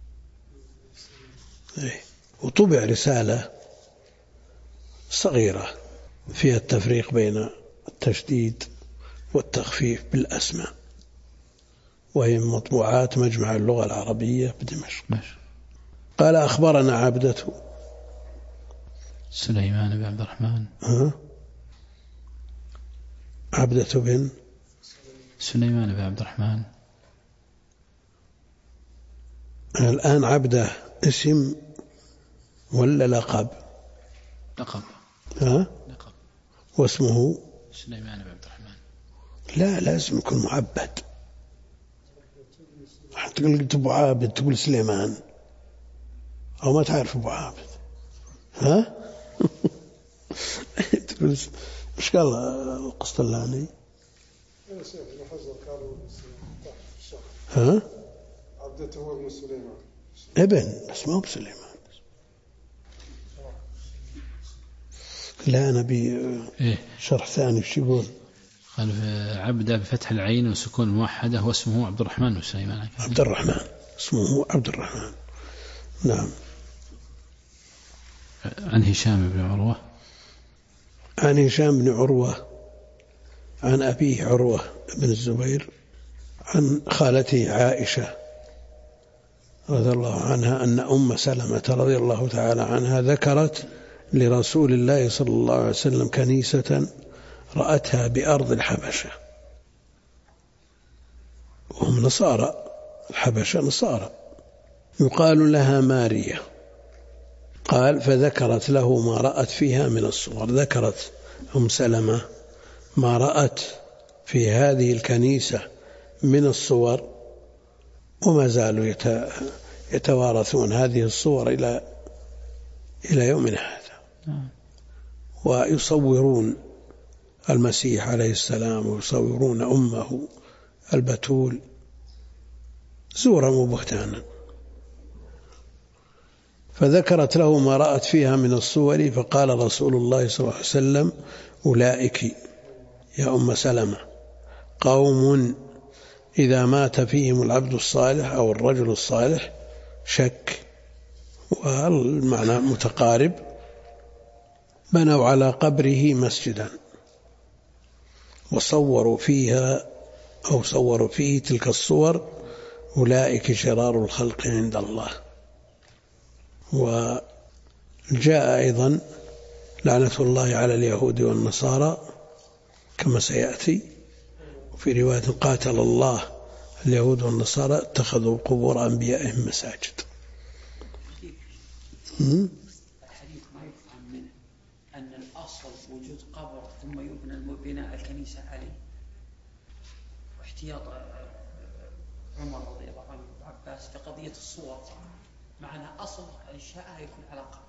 وطبع رسالة صغيرة فيها التفريق بين التشديد والتخفيف بالأسماء، وهي من مطبوعات مجمع اللغة العربية بدمشق. قال أخبرنا عبدة سليمان بن عبد الرحمن. عبدة بن سليمان بن عبد الرحمن. الآن عبدة اسم ولا لقب؟ لقب. لقب. واسمه سليمان بن عبد الرحمن. لا، لازم يكون معبد. تقول أبو عابد تقول سليمان، أو ما تعرف أبو عابد. تقول إيش قال القسطلاني؟ عبدته هو ابن سليمان، ابن بس ما هو بسليمان. لا، نبي شرح ثاني. وش يقول؟ قال عبده بفتح العين وسكون الموحدة واسمه عبد الرحمن وسليمان. عبد الرحمن، اسمه عبد الرحمن. نعم. عن هشام بن عروة. عن هشام بن عروة عن أبيه عروة بن الزبير عن خالته عائشة رضي الله عنها أن أم سلمة رضي الله تعالى عنها ذكرت لرسول الله صلى الله عليه وسلم كنيسة رأتها بأرض الحبشة، وهم نصارى، الحبشة نصارى، يقال لها ماريا. قال فذكرت له ما رأت فيها من الصور. ذكرت أم سلمة ما رأت في هذه الكنيسة من الصور، وما زالوا يتوارثون هذه الصور إلى يومنا هذا، ويصورون المسيح عليه السلام ويصورون أمه البتول زورا وبهتانا. فذكرت له ما رأت فيها من الصور، فقال رسول الله صلى الله عليه وسلم أولئك يا أم سلمة قوم إذا مات فيهم العبد الصالح أو الرجل الصالح شك، والمعنى متقارب، بنوا على قبره مسجدا وصوروا فيها أو صوروا فيه تلك الصور، أولئك شرار الخلق عند الله. وجاء أيضا لعنة الله على اليهود والنصارى كما سيأتي، وفي رواية قاتل الله اليهود والنصارى اتخذوا قبور أنبيائهم مساجد. الحديث ما يفهم منه أن الأصل وجود قبر ثم يبنى بناء الكنيسة عليه، واحتياط عمر رضي الله عنه وعباس في قضية الصور، معنى أصل إنشاءها يكون على قبر.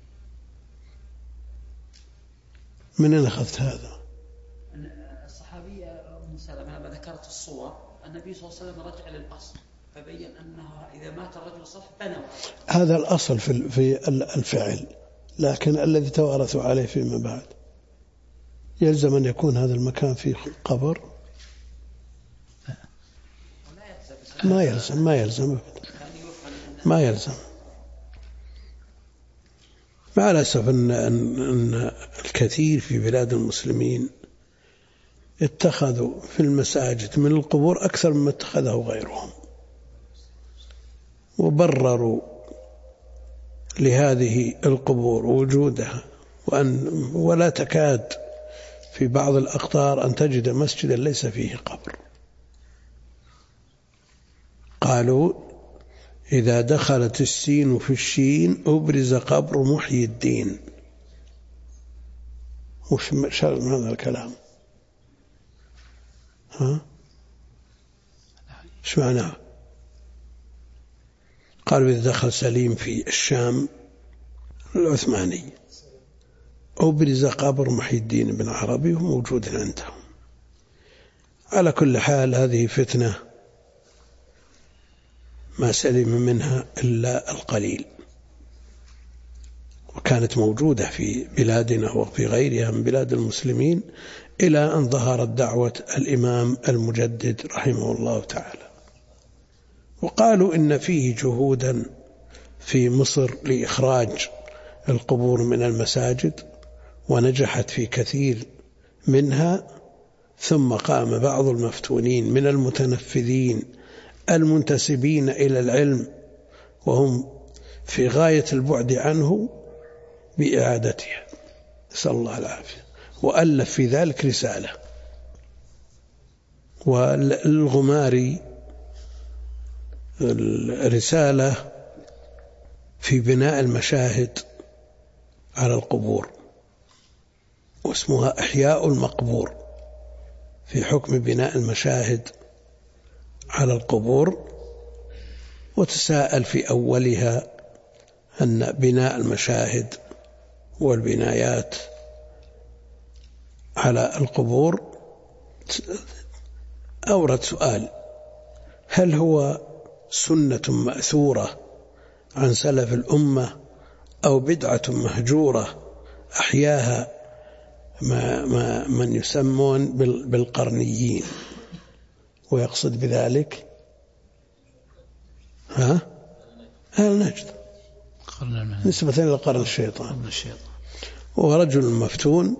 من أين أخذت هذا؟ الصحابية أم سلمة لما ذكرت الصور النبي صلى الله عليه وسلم رجع للأصل فبين أنها إذا مات الرجل الصالح بنوا. هذا الأصل في الفعل، لكن الذي توارثوا عليه فيما بعد يلزم أن يكون هذا المكان فيه قبر؟ ما يلزم مع الأسف أن الكثير في بلاد المسلمين اتخذوا في المساجد من القبور أكثر مما اتخذه غيرهم، وبرروا لهذه القبور وجودها، ولا تكاد في بعض الأقطار أن تجد مسجدا ليس فيه قبر. قالوا إذا دخلت السين في الشين أبرز قبر محيي الدين. وش هذا الكلام؟ ايش معناه؟ قالوا إذا دخل سليم في الشام العثماني أبرز قبر محيي الدين بن عربي وموجود عندهم. على كل حال هذه فتنة ما سلم منها إلا القليل، وكانت موجودة في بلادنا وفي غيرها من بلاد المسلمين إلى أن ظهرت دعوة الإمام المجدد رحمه الله تعالى. وقالوا إن فيه جهودا في مصر لإخراج القبور من المساجد، ونجحت في كثير منها، ثم قام بعض المفتونين من المتنفذين المنتسبين إلى العلم وهم في غاية البعد عنه بإعادتها، نسأل الله العافية، وألف في ذلك رسالة. والغماري الرسالة في بناء المشاهد على القبور، واسمها إحياء المقبور في حكم بناء المشاهد على القبور، وتساءل في أولها أن بناء المشاهد والبنايات على القبور أورد سؤال: هل هو سنة مأثورة عن سلف الأمة أو بدعة مهجورة أحياها من يسمون بالقرنيين؟ ويقصد بذلك أهل نجد نسبة إلى قرن الشيطان. ورجل مفتون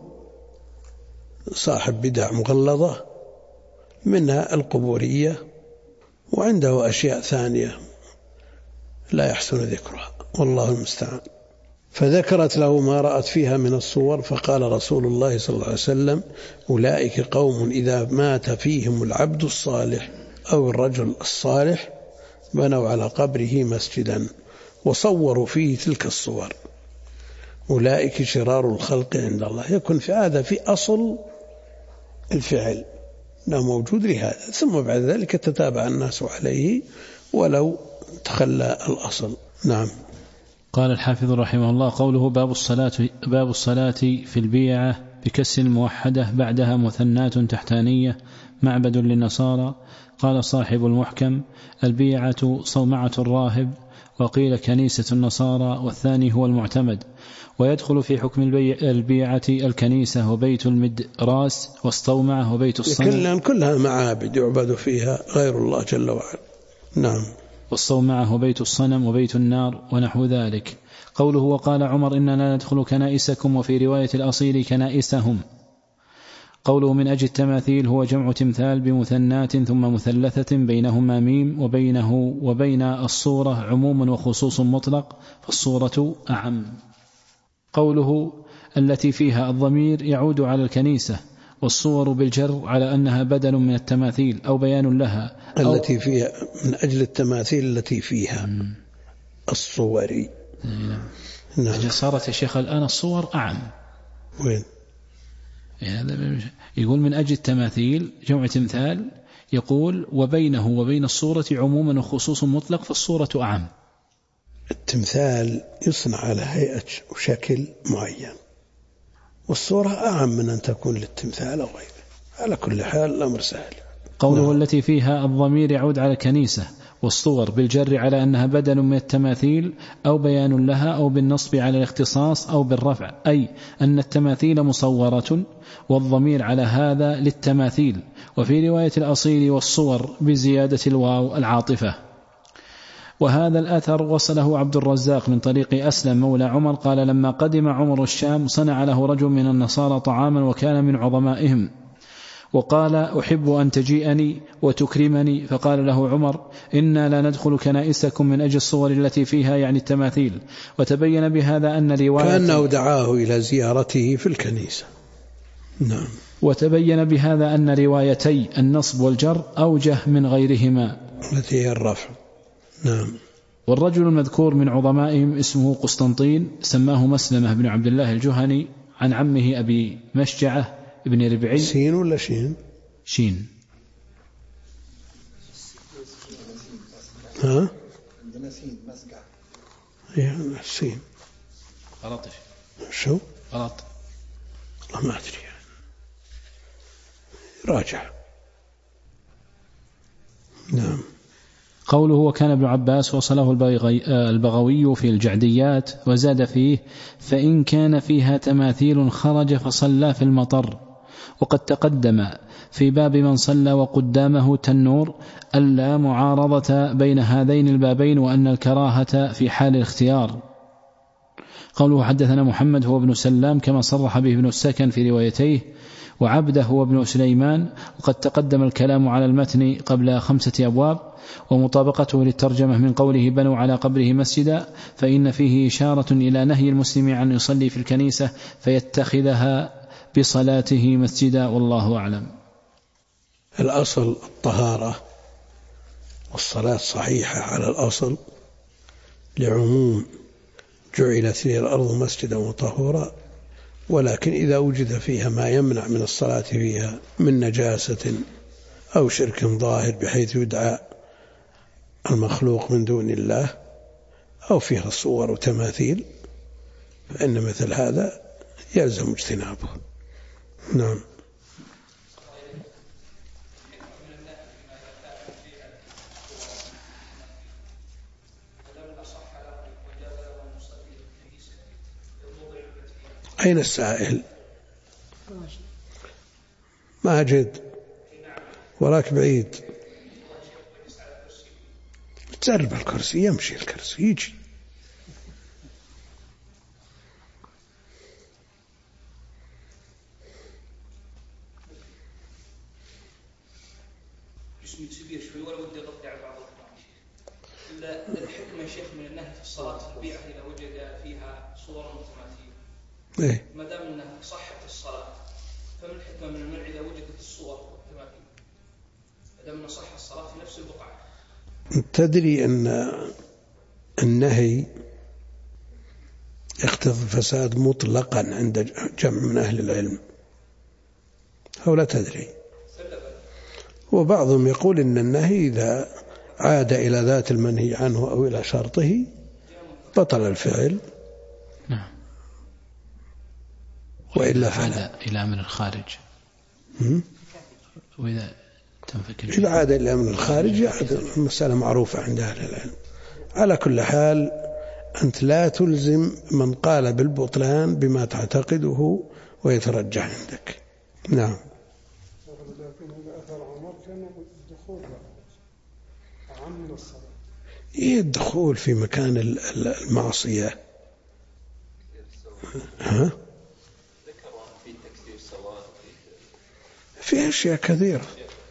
صاحب بدع مغلظة منها القبورية، وعنده أشياء ثانية لا يحسن ذكرها والله المستعان. فذكرت له ما رأت فيها من الصور، فقال رسول الله صلى الله عليه وسلم: أولئك قوم إذا مات فيهم العبد الصالح أو الرجل الصالح بنوا على قبره مسجدا وصوروا فيه تلك الصور، أولئك شرار الخلق عند الله. يكون في هذا في أصل الفعل لا موجود لهذا، ثم بعد ذلك تتابع الناس عليه ولو تخلى الأصل. نعم. قال الحافظ رحمه الله: قوله باب الصلاة في البيعة بكسر الموحدة بعدها مثنات تحتانية معبد للنصارى. قال صاحب المحكم: البيعة صومعة الراهب، وقيل كنيسة النصارى، والثاني هو المعتمد. ويدخل في حكم البيعة الكنيسة وبيت المدراس والصومعة وبيت الصنم، كلها معابد يعبد فيها غير الله جل وعلا. نعم. والصومعة وبيت الصنم وبيت النار ونحو ذلك. قوله: وقال عمر: إننا لا ندخل كنائسكم، وفي رواية الأصيل كنائسهم. قوله: من أجل التماثيل هو جمع تمثال بمثنات ثم مثلثة بينهما ميم، وبين الصورة عموم وخصوص مطلق، فالصورة أعم. قوله: التي فيها الضمير يعود على الكنيسة، والصور بالجر على أنها بدل من التماثيل أو بيان لها، التي فيها من أجل التماثيل التي فيها الصوري. نعم. صارت يا شيخ الآن الصور أعم. وين؟ يقول من أجل التماثيل جمع تمثال، يقول وبينه وبين الصورة عموما وخصوص مطلق، فالصورة أعم. التمثال يصنع على هيئة وشكل معين، والصورة أعم من أن تكون للتمثال أو غيره. على كل حال الأمر سهل. قوله: التي فيها الضمير يعود على الكنيسة، والصور بالجر على أنها بدل من التماثيل أو بيان لها، أو بالنصب على الاختصاص أو بالرفع، أي أن التماثيل مصورة، والضمير على هذا للتماثيل. وفي رواية الأصيل والصور بزيادة الواو العاطفة. وهذا الأثر وصله عبد الرزاق من طريق أسلم مولى عمر قال: لما قدم عمر الشام صنع له رجل من النصارى طعاما، وكان من عظمائهم، وقال أحب أن تجيئني وتكرمني، فقال له عمر إنا لا ندخل كنائسكم من أجل الصور التي فيها يعني التماثيل. وتبين بهذا أن رواية كأنه دعاه إلى زيارته في الكنيسة. نعم. وتبين بهذا أن روايتي النصب والجر أوجه من غيرهما التي هي الرفع. نعم. والرجل المذكور من عظمائهم اسمه قسطنطين، سماه مسلمة بن عبد الله الجهني عن عمه أبي مشجعة ابن ربعي. سين ولا شين؟ شين. ها؟ عندنا سين مسقع. إيه سين. غلط. شو؟ غلط. والله ما أدري. راجع. نعم. قوله وكان ابن عباس وصله البغوي في الجعديات وزاد فيه فإن كان فيها تماثيل خرج فصلى في المطر. وقد تقدم في باب من صلى وقدامه تنور ألا معارضة بين هذين البابين وأن الكراهة في حال الاختيار. قوله حدثنا محمد هو ابن سلام كما صرح به ابن السكن في روايتيه، وعبده هو ابن سليمان. وقد تقدم الكلام على المتن قبل 5 أبواب. ومطابقته للترجمة من قوله بنوا على قبره مسجدا فإن فيه إشارة إلى نهي المسلم عن يصلي في الكنيسة فيتخذها بصلاته مسجدا، والله أعلم. الأصل الطهارة والصلاة صحيحة على الأصل لعموم جعلت لي الأرض مسجدا وطهورا، ولكن إذا وجد فيها ما يمنع من الصلاة فيها من نجاسة أو شرك ظاهر بحيث يدعى المخلوق من دون الله أو فيها صور وتماثيل فإن مثل هذا يلزم اجتنابه. نعم. أين السائل؟ ماجد وراك بعيد. تسرب الكرسي يمشي الكرسي يجي. جسمي كبير شوي ولا ودي اغطي على بعض الا الحكمه يا شيخ من النهي في الصلاه في البيئه اذا وجد فيها صور وتماثيل. إيه؟ ما دام انها صحت الصلاه فما الحكمه من المنع اذا وجدت الصور والتماثيل؟ ما دام انها صح الصلاه في نفس البقعه. تدري أن النهي يقتضي الفساد مطلقا عند جمع من أهل العلم أو لا تدري؟ وبعضهم يقول إن النهي إذا عاد إلى ذات المنهي عنه أو إلى شرطه بطل الفعل. نعم. وإلا فلا. إلى أمر الخارج. وإذا تنفكر إذا عاد إلى أمر الخارج المسألة معروفة عند أهل العلم. على كل حال أنت لا تلزم من قال بالبطلان بما تعتقده ويترجح عندك. نعم. لكن هذا أثر عمر كان الدخول أعم من الصلاة. إيه الدخول في مكان المعصية؟ ها؟ في أشياء كثيرة.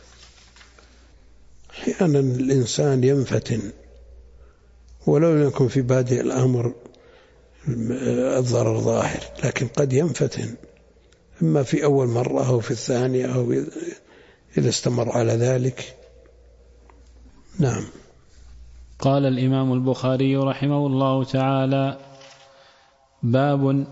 أحيانا الإنسان ينفتن ولو لم يكن في بادئ الأمر الضرر ظاهر، لكن قد ينفتن إما في أول مرة أو في الثانية أو إذا استمر على ذلك. نعم. قال الإمام البخاري رحمه الله تعالى: باب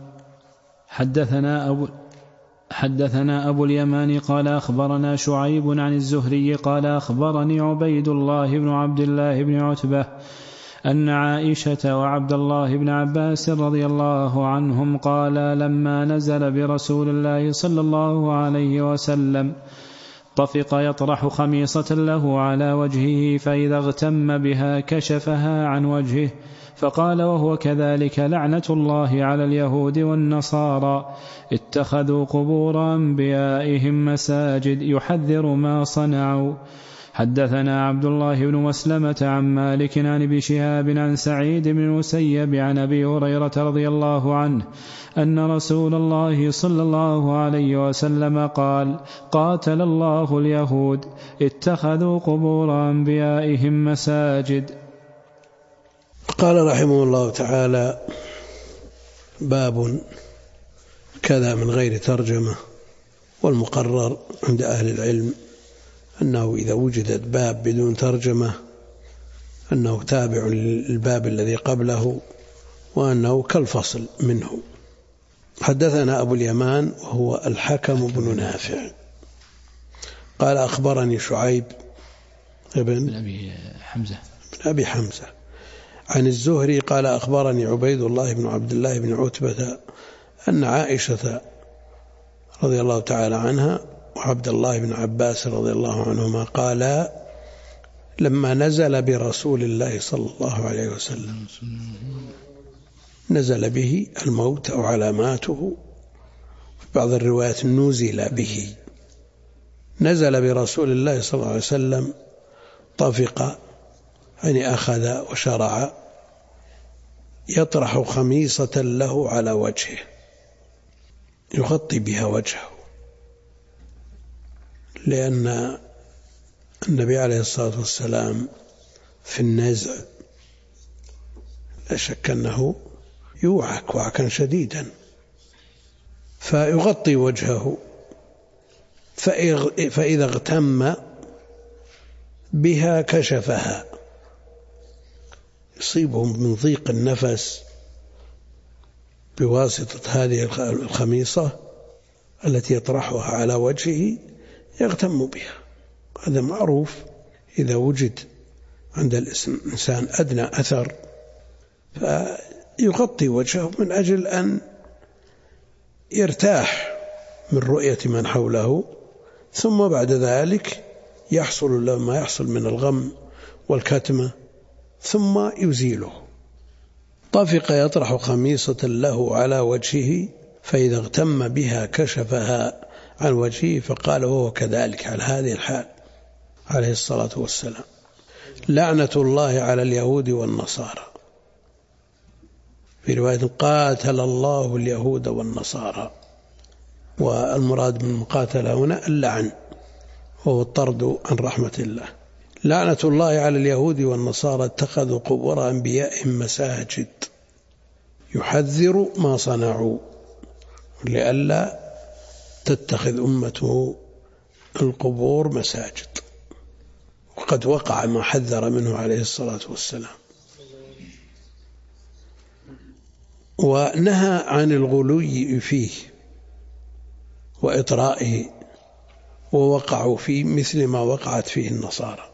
حدثنا أبو اليمان قال أخبرنا شعيب عن الزهري قال أخبرني عبيد الله بن عبد الله بن عتبة أن عائشة وعبد الله بن عباس رضي الله عنهم قال لما نزل برسول الله صلى الله عليه وسلم طفق يطرح خميصة له على وجهه فإذا اغتم بها كشفها عن وجهه فقال وهو كذلك لعنة الله على اليهود والنصارى اتخذوا قبور أنبيائهم مساجد يحذر ما صنعوا حدثنا عبد الله بن مسلمة عن مالك عن ابن شهاب عن سعيد بن المسيب عن أبي هريرة رضي الله عنه أن رسول الله صلى الله عليه وسلم قال: قاتل الله اليهود اتخذوا قبور أنبيائهم مساجد. قال رحمه الله تعالى: باب كذا من غير ترجمة. والمقرر عند أهل العلم أنه إذا وجدت باب بدون ترجمة أنه تابع للباب الذي قبله وأنه كالفصل منه. حدثنا أبو اليمان وهو الحكم بن نافع قال: أخبرني شعيب بن أبي حمزة عن الزهري قال: أخبرني عبيد الله بن عبد الله بن عتبة أن عائشة رضي الله تعالى عنها وعبد الله بن عباس رضي الله عنهما قالا: لما نزل برسول الله صلى الله عليه وسلم، نزل به الموت أو علاماته، في بعض الروايات نزل به، نزل برسول الله صلى الله عليه وسلم طفق، يعني أخذ وشرع يطرح خميصة له على وجهه يغطي بها وجهه، لأن النبي عليه الصلاة والسلام في النزع لا شك أنه يوعك وعكا شديدا، فيغطي وجهه، فإذا اغتم بها كشفها، يصيبهم من ضيق النفس بواسطة هذه الخميصة التي يطرحها على وجهه، يغتم بها. هذا معروف، إذا وجد عند الإنسان أدنى أثر فيغطي وجهه من أجل أن يرتاح من رؤية من حوله، ثم بعد ذلك يحصل له ما يحصل من الغم والكتمة ثم يزيله. طفق يطرح خميصة له على وجهه، فإذا اغتم بها كشفها عن وجهه، فقال وهو كذلك على هذه الحال عليه الصلاة والسلام: لعنة الله على اليهود والنصارى. في رواية: قاتل الله اليهود والنصارى. والمراد من المقاتلة هنا اللعن، وهو الطرد عن رحمة الله. لعنة الله على اليهود والنصارى اتخذوا قبور أنبيائهم مساجد، يحذر ما صنعوا لئلا تتخذ أمته القبور مساجد، وقد وقع ما حذر منه عليه الصلاة والسلام. ونهى عن الغلو فيه وإطرائه، ووقعوا فيه مثل ما وقعت فيه النصارى: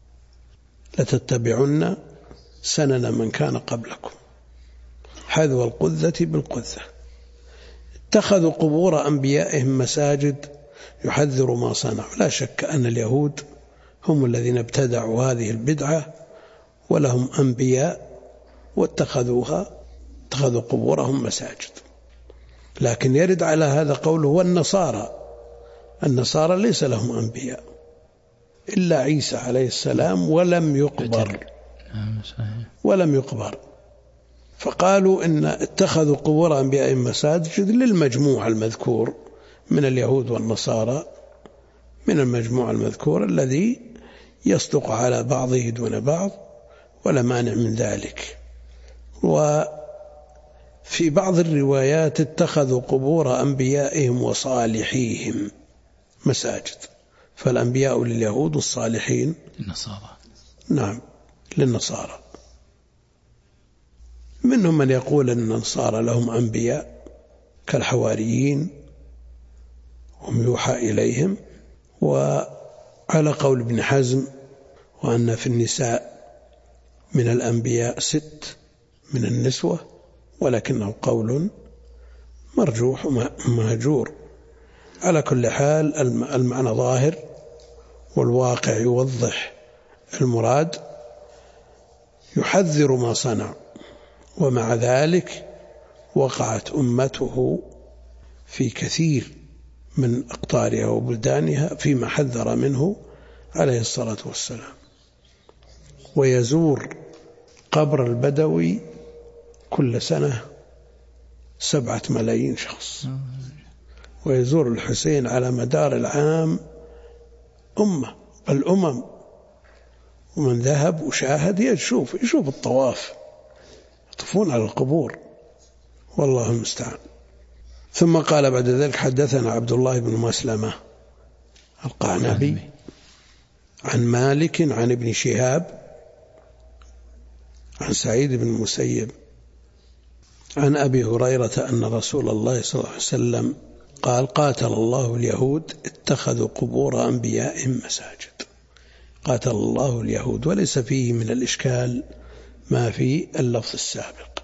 لتتبعن سنن من كان قبلكم حذو القذة بالقذة. اتخذوا قبور أنبيائهم مساجد، يحذر ما صنعوا. لا شك أن اليهود هم الذين ابتدعوا هذه البدعة، ولهم أنبياء واتخذوا قبورهم مساجد. لكن يرد على هذا قوله والنصارى ليس لهم أنبياء إلا عيسى عليه السلام ولم يقبر. فقالوا إن اتخذوا قبور أنبيائهم مساجد للمجموع المذكور من اليهود والنصارى، من المجموع المذكور الذي يصدق على بعضه دون بعض، ولا مانع من ذلك. وفي بعض الروايات اتخذوا قبور أنبيائهم وصالحيهم مساجد، فالأنبياء لليهود والصالحين للنصارى. نعم، للنصارى. منهم من يقول أن النصارى لهم أنبياء كالحواريين، هم يوحى إليهم. وعلى قول ابن حزم وأن في النساء من الأنبياء 6 من النسوة، ولكنه قول مرجوح ومهجور. على كل حال المعنى ظاهر، والواقع يوضح المراد، يحذر ما صنع. ومع ذلك وقعت أمته في كثير من أقطارها وبلدانها فيما حذر منه عليه الصلاة والسلام، ويزور قبر البدوي كل سنة 7 ملايين شخص، ويزور الحسين على مدار العام الأمم، ومن ذهب وشاهد يشوف الطواف، يطوفون على القبور، والله المستعان. ثم قال بعد ذلك: حدثنا عبد الله بن مسلمة القعنبي عن مالك عن ابن شهاب عن سعيد بن المسيب عن أبي هريرة أن رسول الله صلى الله عليه وسلم قال: قاتل الله اليهود اتخذوا قبور أنبيائهم مساجد. قاتل الله اليهود، وليس فيه من الإشكال ما في اللفظ السابق.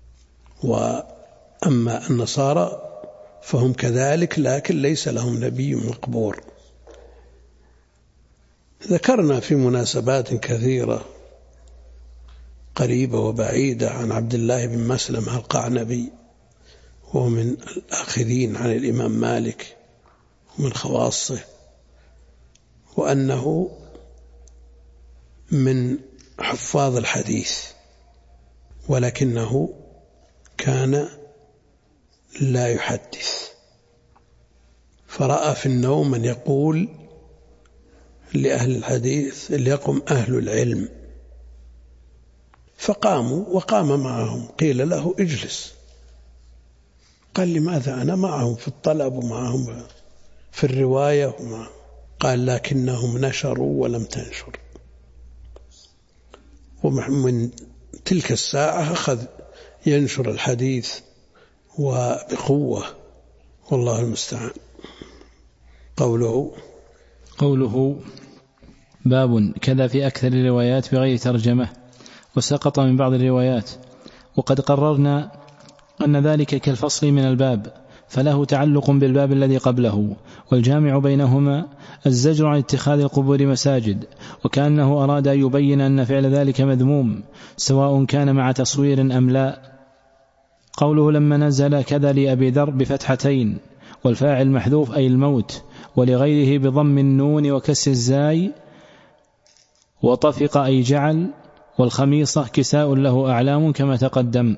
وأما النصارى فهم كذلك، لكن ليس لهم نبي مقبور. ذكرنا في مناسبات كثيرة قريبة وبعيدة عن عبد الله بن مسلمة القعنبي، وهو من الآخذين عن الإمام مالك ومن خواصه، وأنه من حفاظ الحديث، ولكنه كان لا يحدث، فرأى في النوم من يقول لأهل الحديث: ليقم أهل العلم، فقاموا وقام معهم. قيل له: اجلس. قال: لماذا؟ أنا معهم في الطلب ومعهم في الرواية ومعهم. قال: لكنهم نشروا ولم تنشر. ومن تلك الساعة أخذ ينشر الحديث وبقوة، والله المستعان. قوله باب كذا في أكثر الروايات بغير ترجمة، وسقط من بعض الروايات، وقد قررنا أن ذلك كالفصل من الباب، فله تعلق بالباب الذي قبله، والجامع بينهما الزجر عن اتخاذ القبور مساجد، وكأنه أراد أن يبين أن فعل ذلك مذموم سواء كان مع تصوير أم لا. قوله لما نزل كذا لأبي ذر بفتحتين، والفاعل محذوف أي الموت، ولغيره بضم النون وكسر الزاي، وطفق أي جعل، والخميصة كساء له أعلام كما تقدم.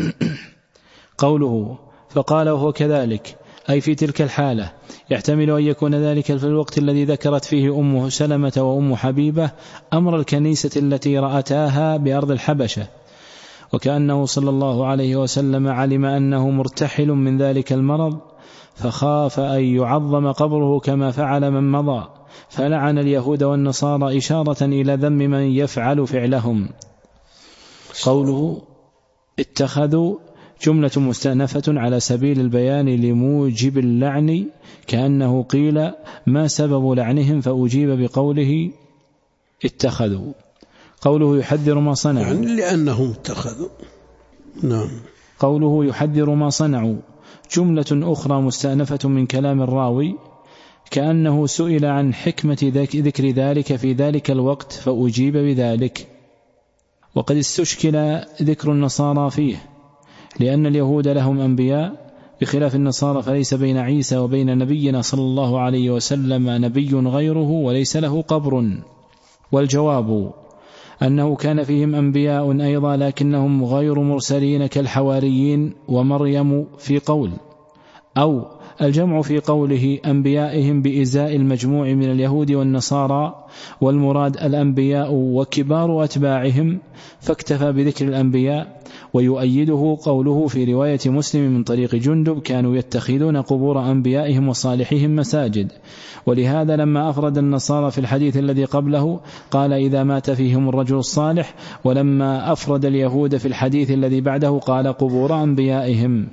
قوله فقال وهو كذلك أي في تلك الحالة، يحتمل أن يكون ذلك في الوقت الذي ذكرت فيه أم سلمة وأم حبيبة أمر الكنيسة التي رأتاها بأرض الحبشة، وكأنه صلى الله عليه وسلم علم أنه مرتحل من ذلك المرض، فخاف أن يعظم قبره كما فعل من مضى، فلعن اليهود والنصارى إشارة إلى ذم من يفعل فعلهم. قوله اتخذوا جملة مستأنفة على سبيل البيان لموجب اللعن، كأنه قيل ما سبب لعنهم، فأجيب بقوله اتخذوا. قوله يحذر ما صنعوا، يعني لأنهم اتخذوا. نعم. قوله يحذر ما صنعوا جملة أخرى مستأنفة من كلام الراوي، كأنه سئل عن حكمة ذكر ذلك في ذلك الوقت فأجيب بذلك. وقد استشكل ذكر النصارى فيه، لأن اليهود لهم أنبياء بخلاف النصارى، فليس بين عيسى وبين نبينا صلى الله عليه وسلم نبي غيره وليس له قبر. والجواب أنه كان فيهم أنبياء أيضا، لكنهم غير مرسلين كالحواريين ومريم في قول، أو الجمع في قوله أنبيائهم بإزاء المجموع من اليهود والنصارى، والمراد الأنبياء وكبار أتباعهم، فاكتفى بذكر الأنبياء. ويؤيده قوله في رواية مسلم من طريق جندب كانوا يتخذون قبور أنبيائهم وصالحهم مساجد. ولهذا لما أفرد النصارى في الحديث الذي قبله قال إذا مات فيهم الرجل الصالح، ولما أفرد اليهود في الحديث الذي بعده قال قبور أنبيائهم.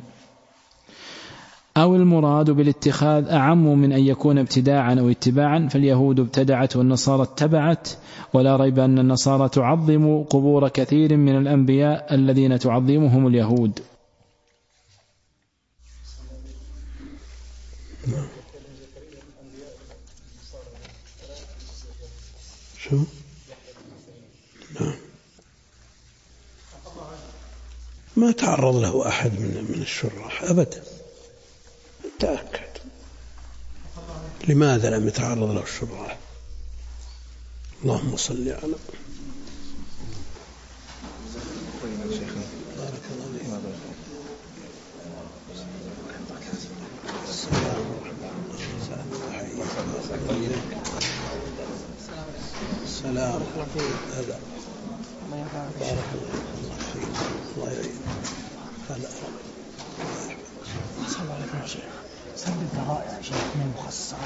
أو المراد بالاتخاذ أعم من أن يكون ابتداعا أو اتباعا، فاليهود ابتدعت والنصارى اتبعت، ولا ريب أن النصارى تعظم قبور كثير من الأنبياء الذين تعظمهم اليهود. شو؟ نعم. ما تعرض له أحد من الشراح أبدا، تأكد. لماذا لم يتعرض له الشراح؟ اللهم صل على بارك الله فيك. السلام هذا بارك الله فيك. الله يعينك. هلا صلى الله عليه وسلم. سد الذرائع شيء من المخصصات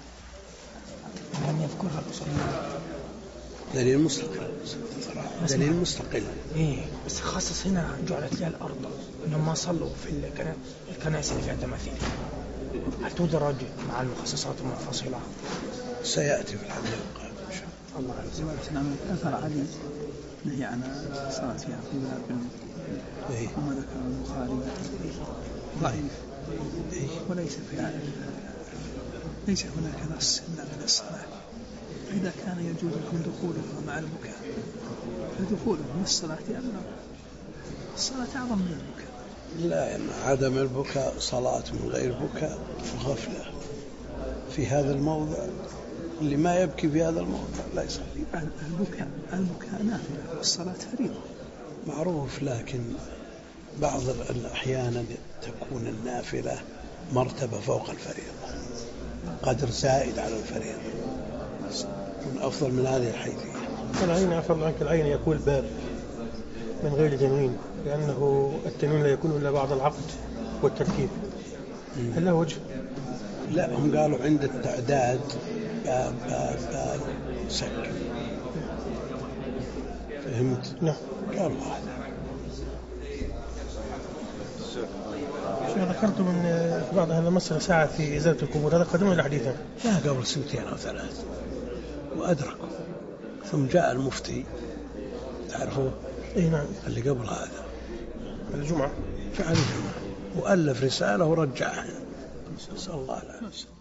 لم يذكرها المصنف. دليل مستقل. دليل مستقل. إيه بس خصص هنا جعلت لها الأرض إنهم ما صلوا في الكنائس اللي فيها تماثيل. هل تدرج مع المخصصات المنفصلة؟ سيأتي في الحديث القادم إن شاء الله. نعم. أثر علي نهي عن الصلاة فيها في باب وما ذكر البخاري ضعيف وليس في ليس هناك نص من الصلاة. إذا كان يجوز لهم دخولها مع البكاء فدخولهم من الصلاة أمر. الصلاة أعظم من البكاء. لا يعني عدم البكاء صلاة من غير بكاء غفلة في هذا الموضع. اللي ما يبكي في هذا الموضع لا يصلي. البكاء نافلة والصلاة فريضة معروف، لكن بعض الأحيان تكون النافلة مرتبة فوق الفريضة، قدر زائد على الفريضة، يكون أفضل من هذه الحيثية. العين عفى الله عنك، العين يقول باب من غير تنوين، لأنه التنوين لا يكون إلا بعد العقد والتركيب. هل له وجه؟ لا، هم قالوا عند التعداد باب باب باب سك. فهمت؟ نعم. قالوا هذا. ذكرت من بعض أهل مصر ساعة في إزالة القبور، هذا قدم ولا حديثا؟ لا، قبل 2 أو 3 وأدركوا. ثم جاء المفتي تعرفوه؟ إيه نعم. اللي قبل هذا الجمعة فعل الجمعة وألف رسالة ورجعها. نسأل الله العافية.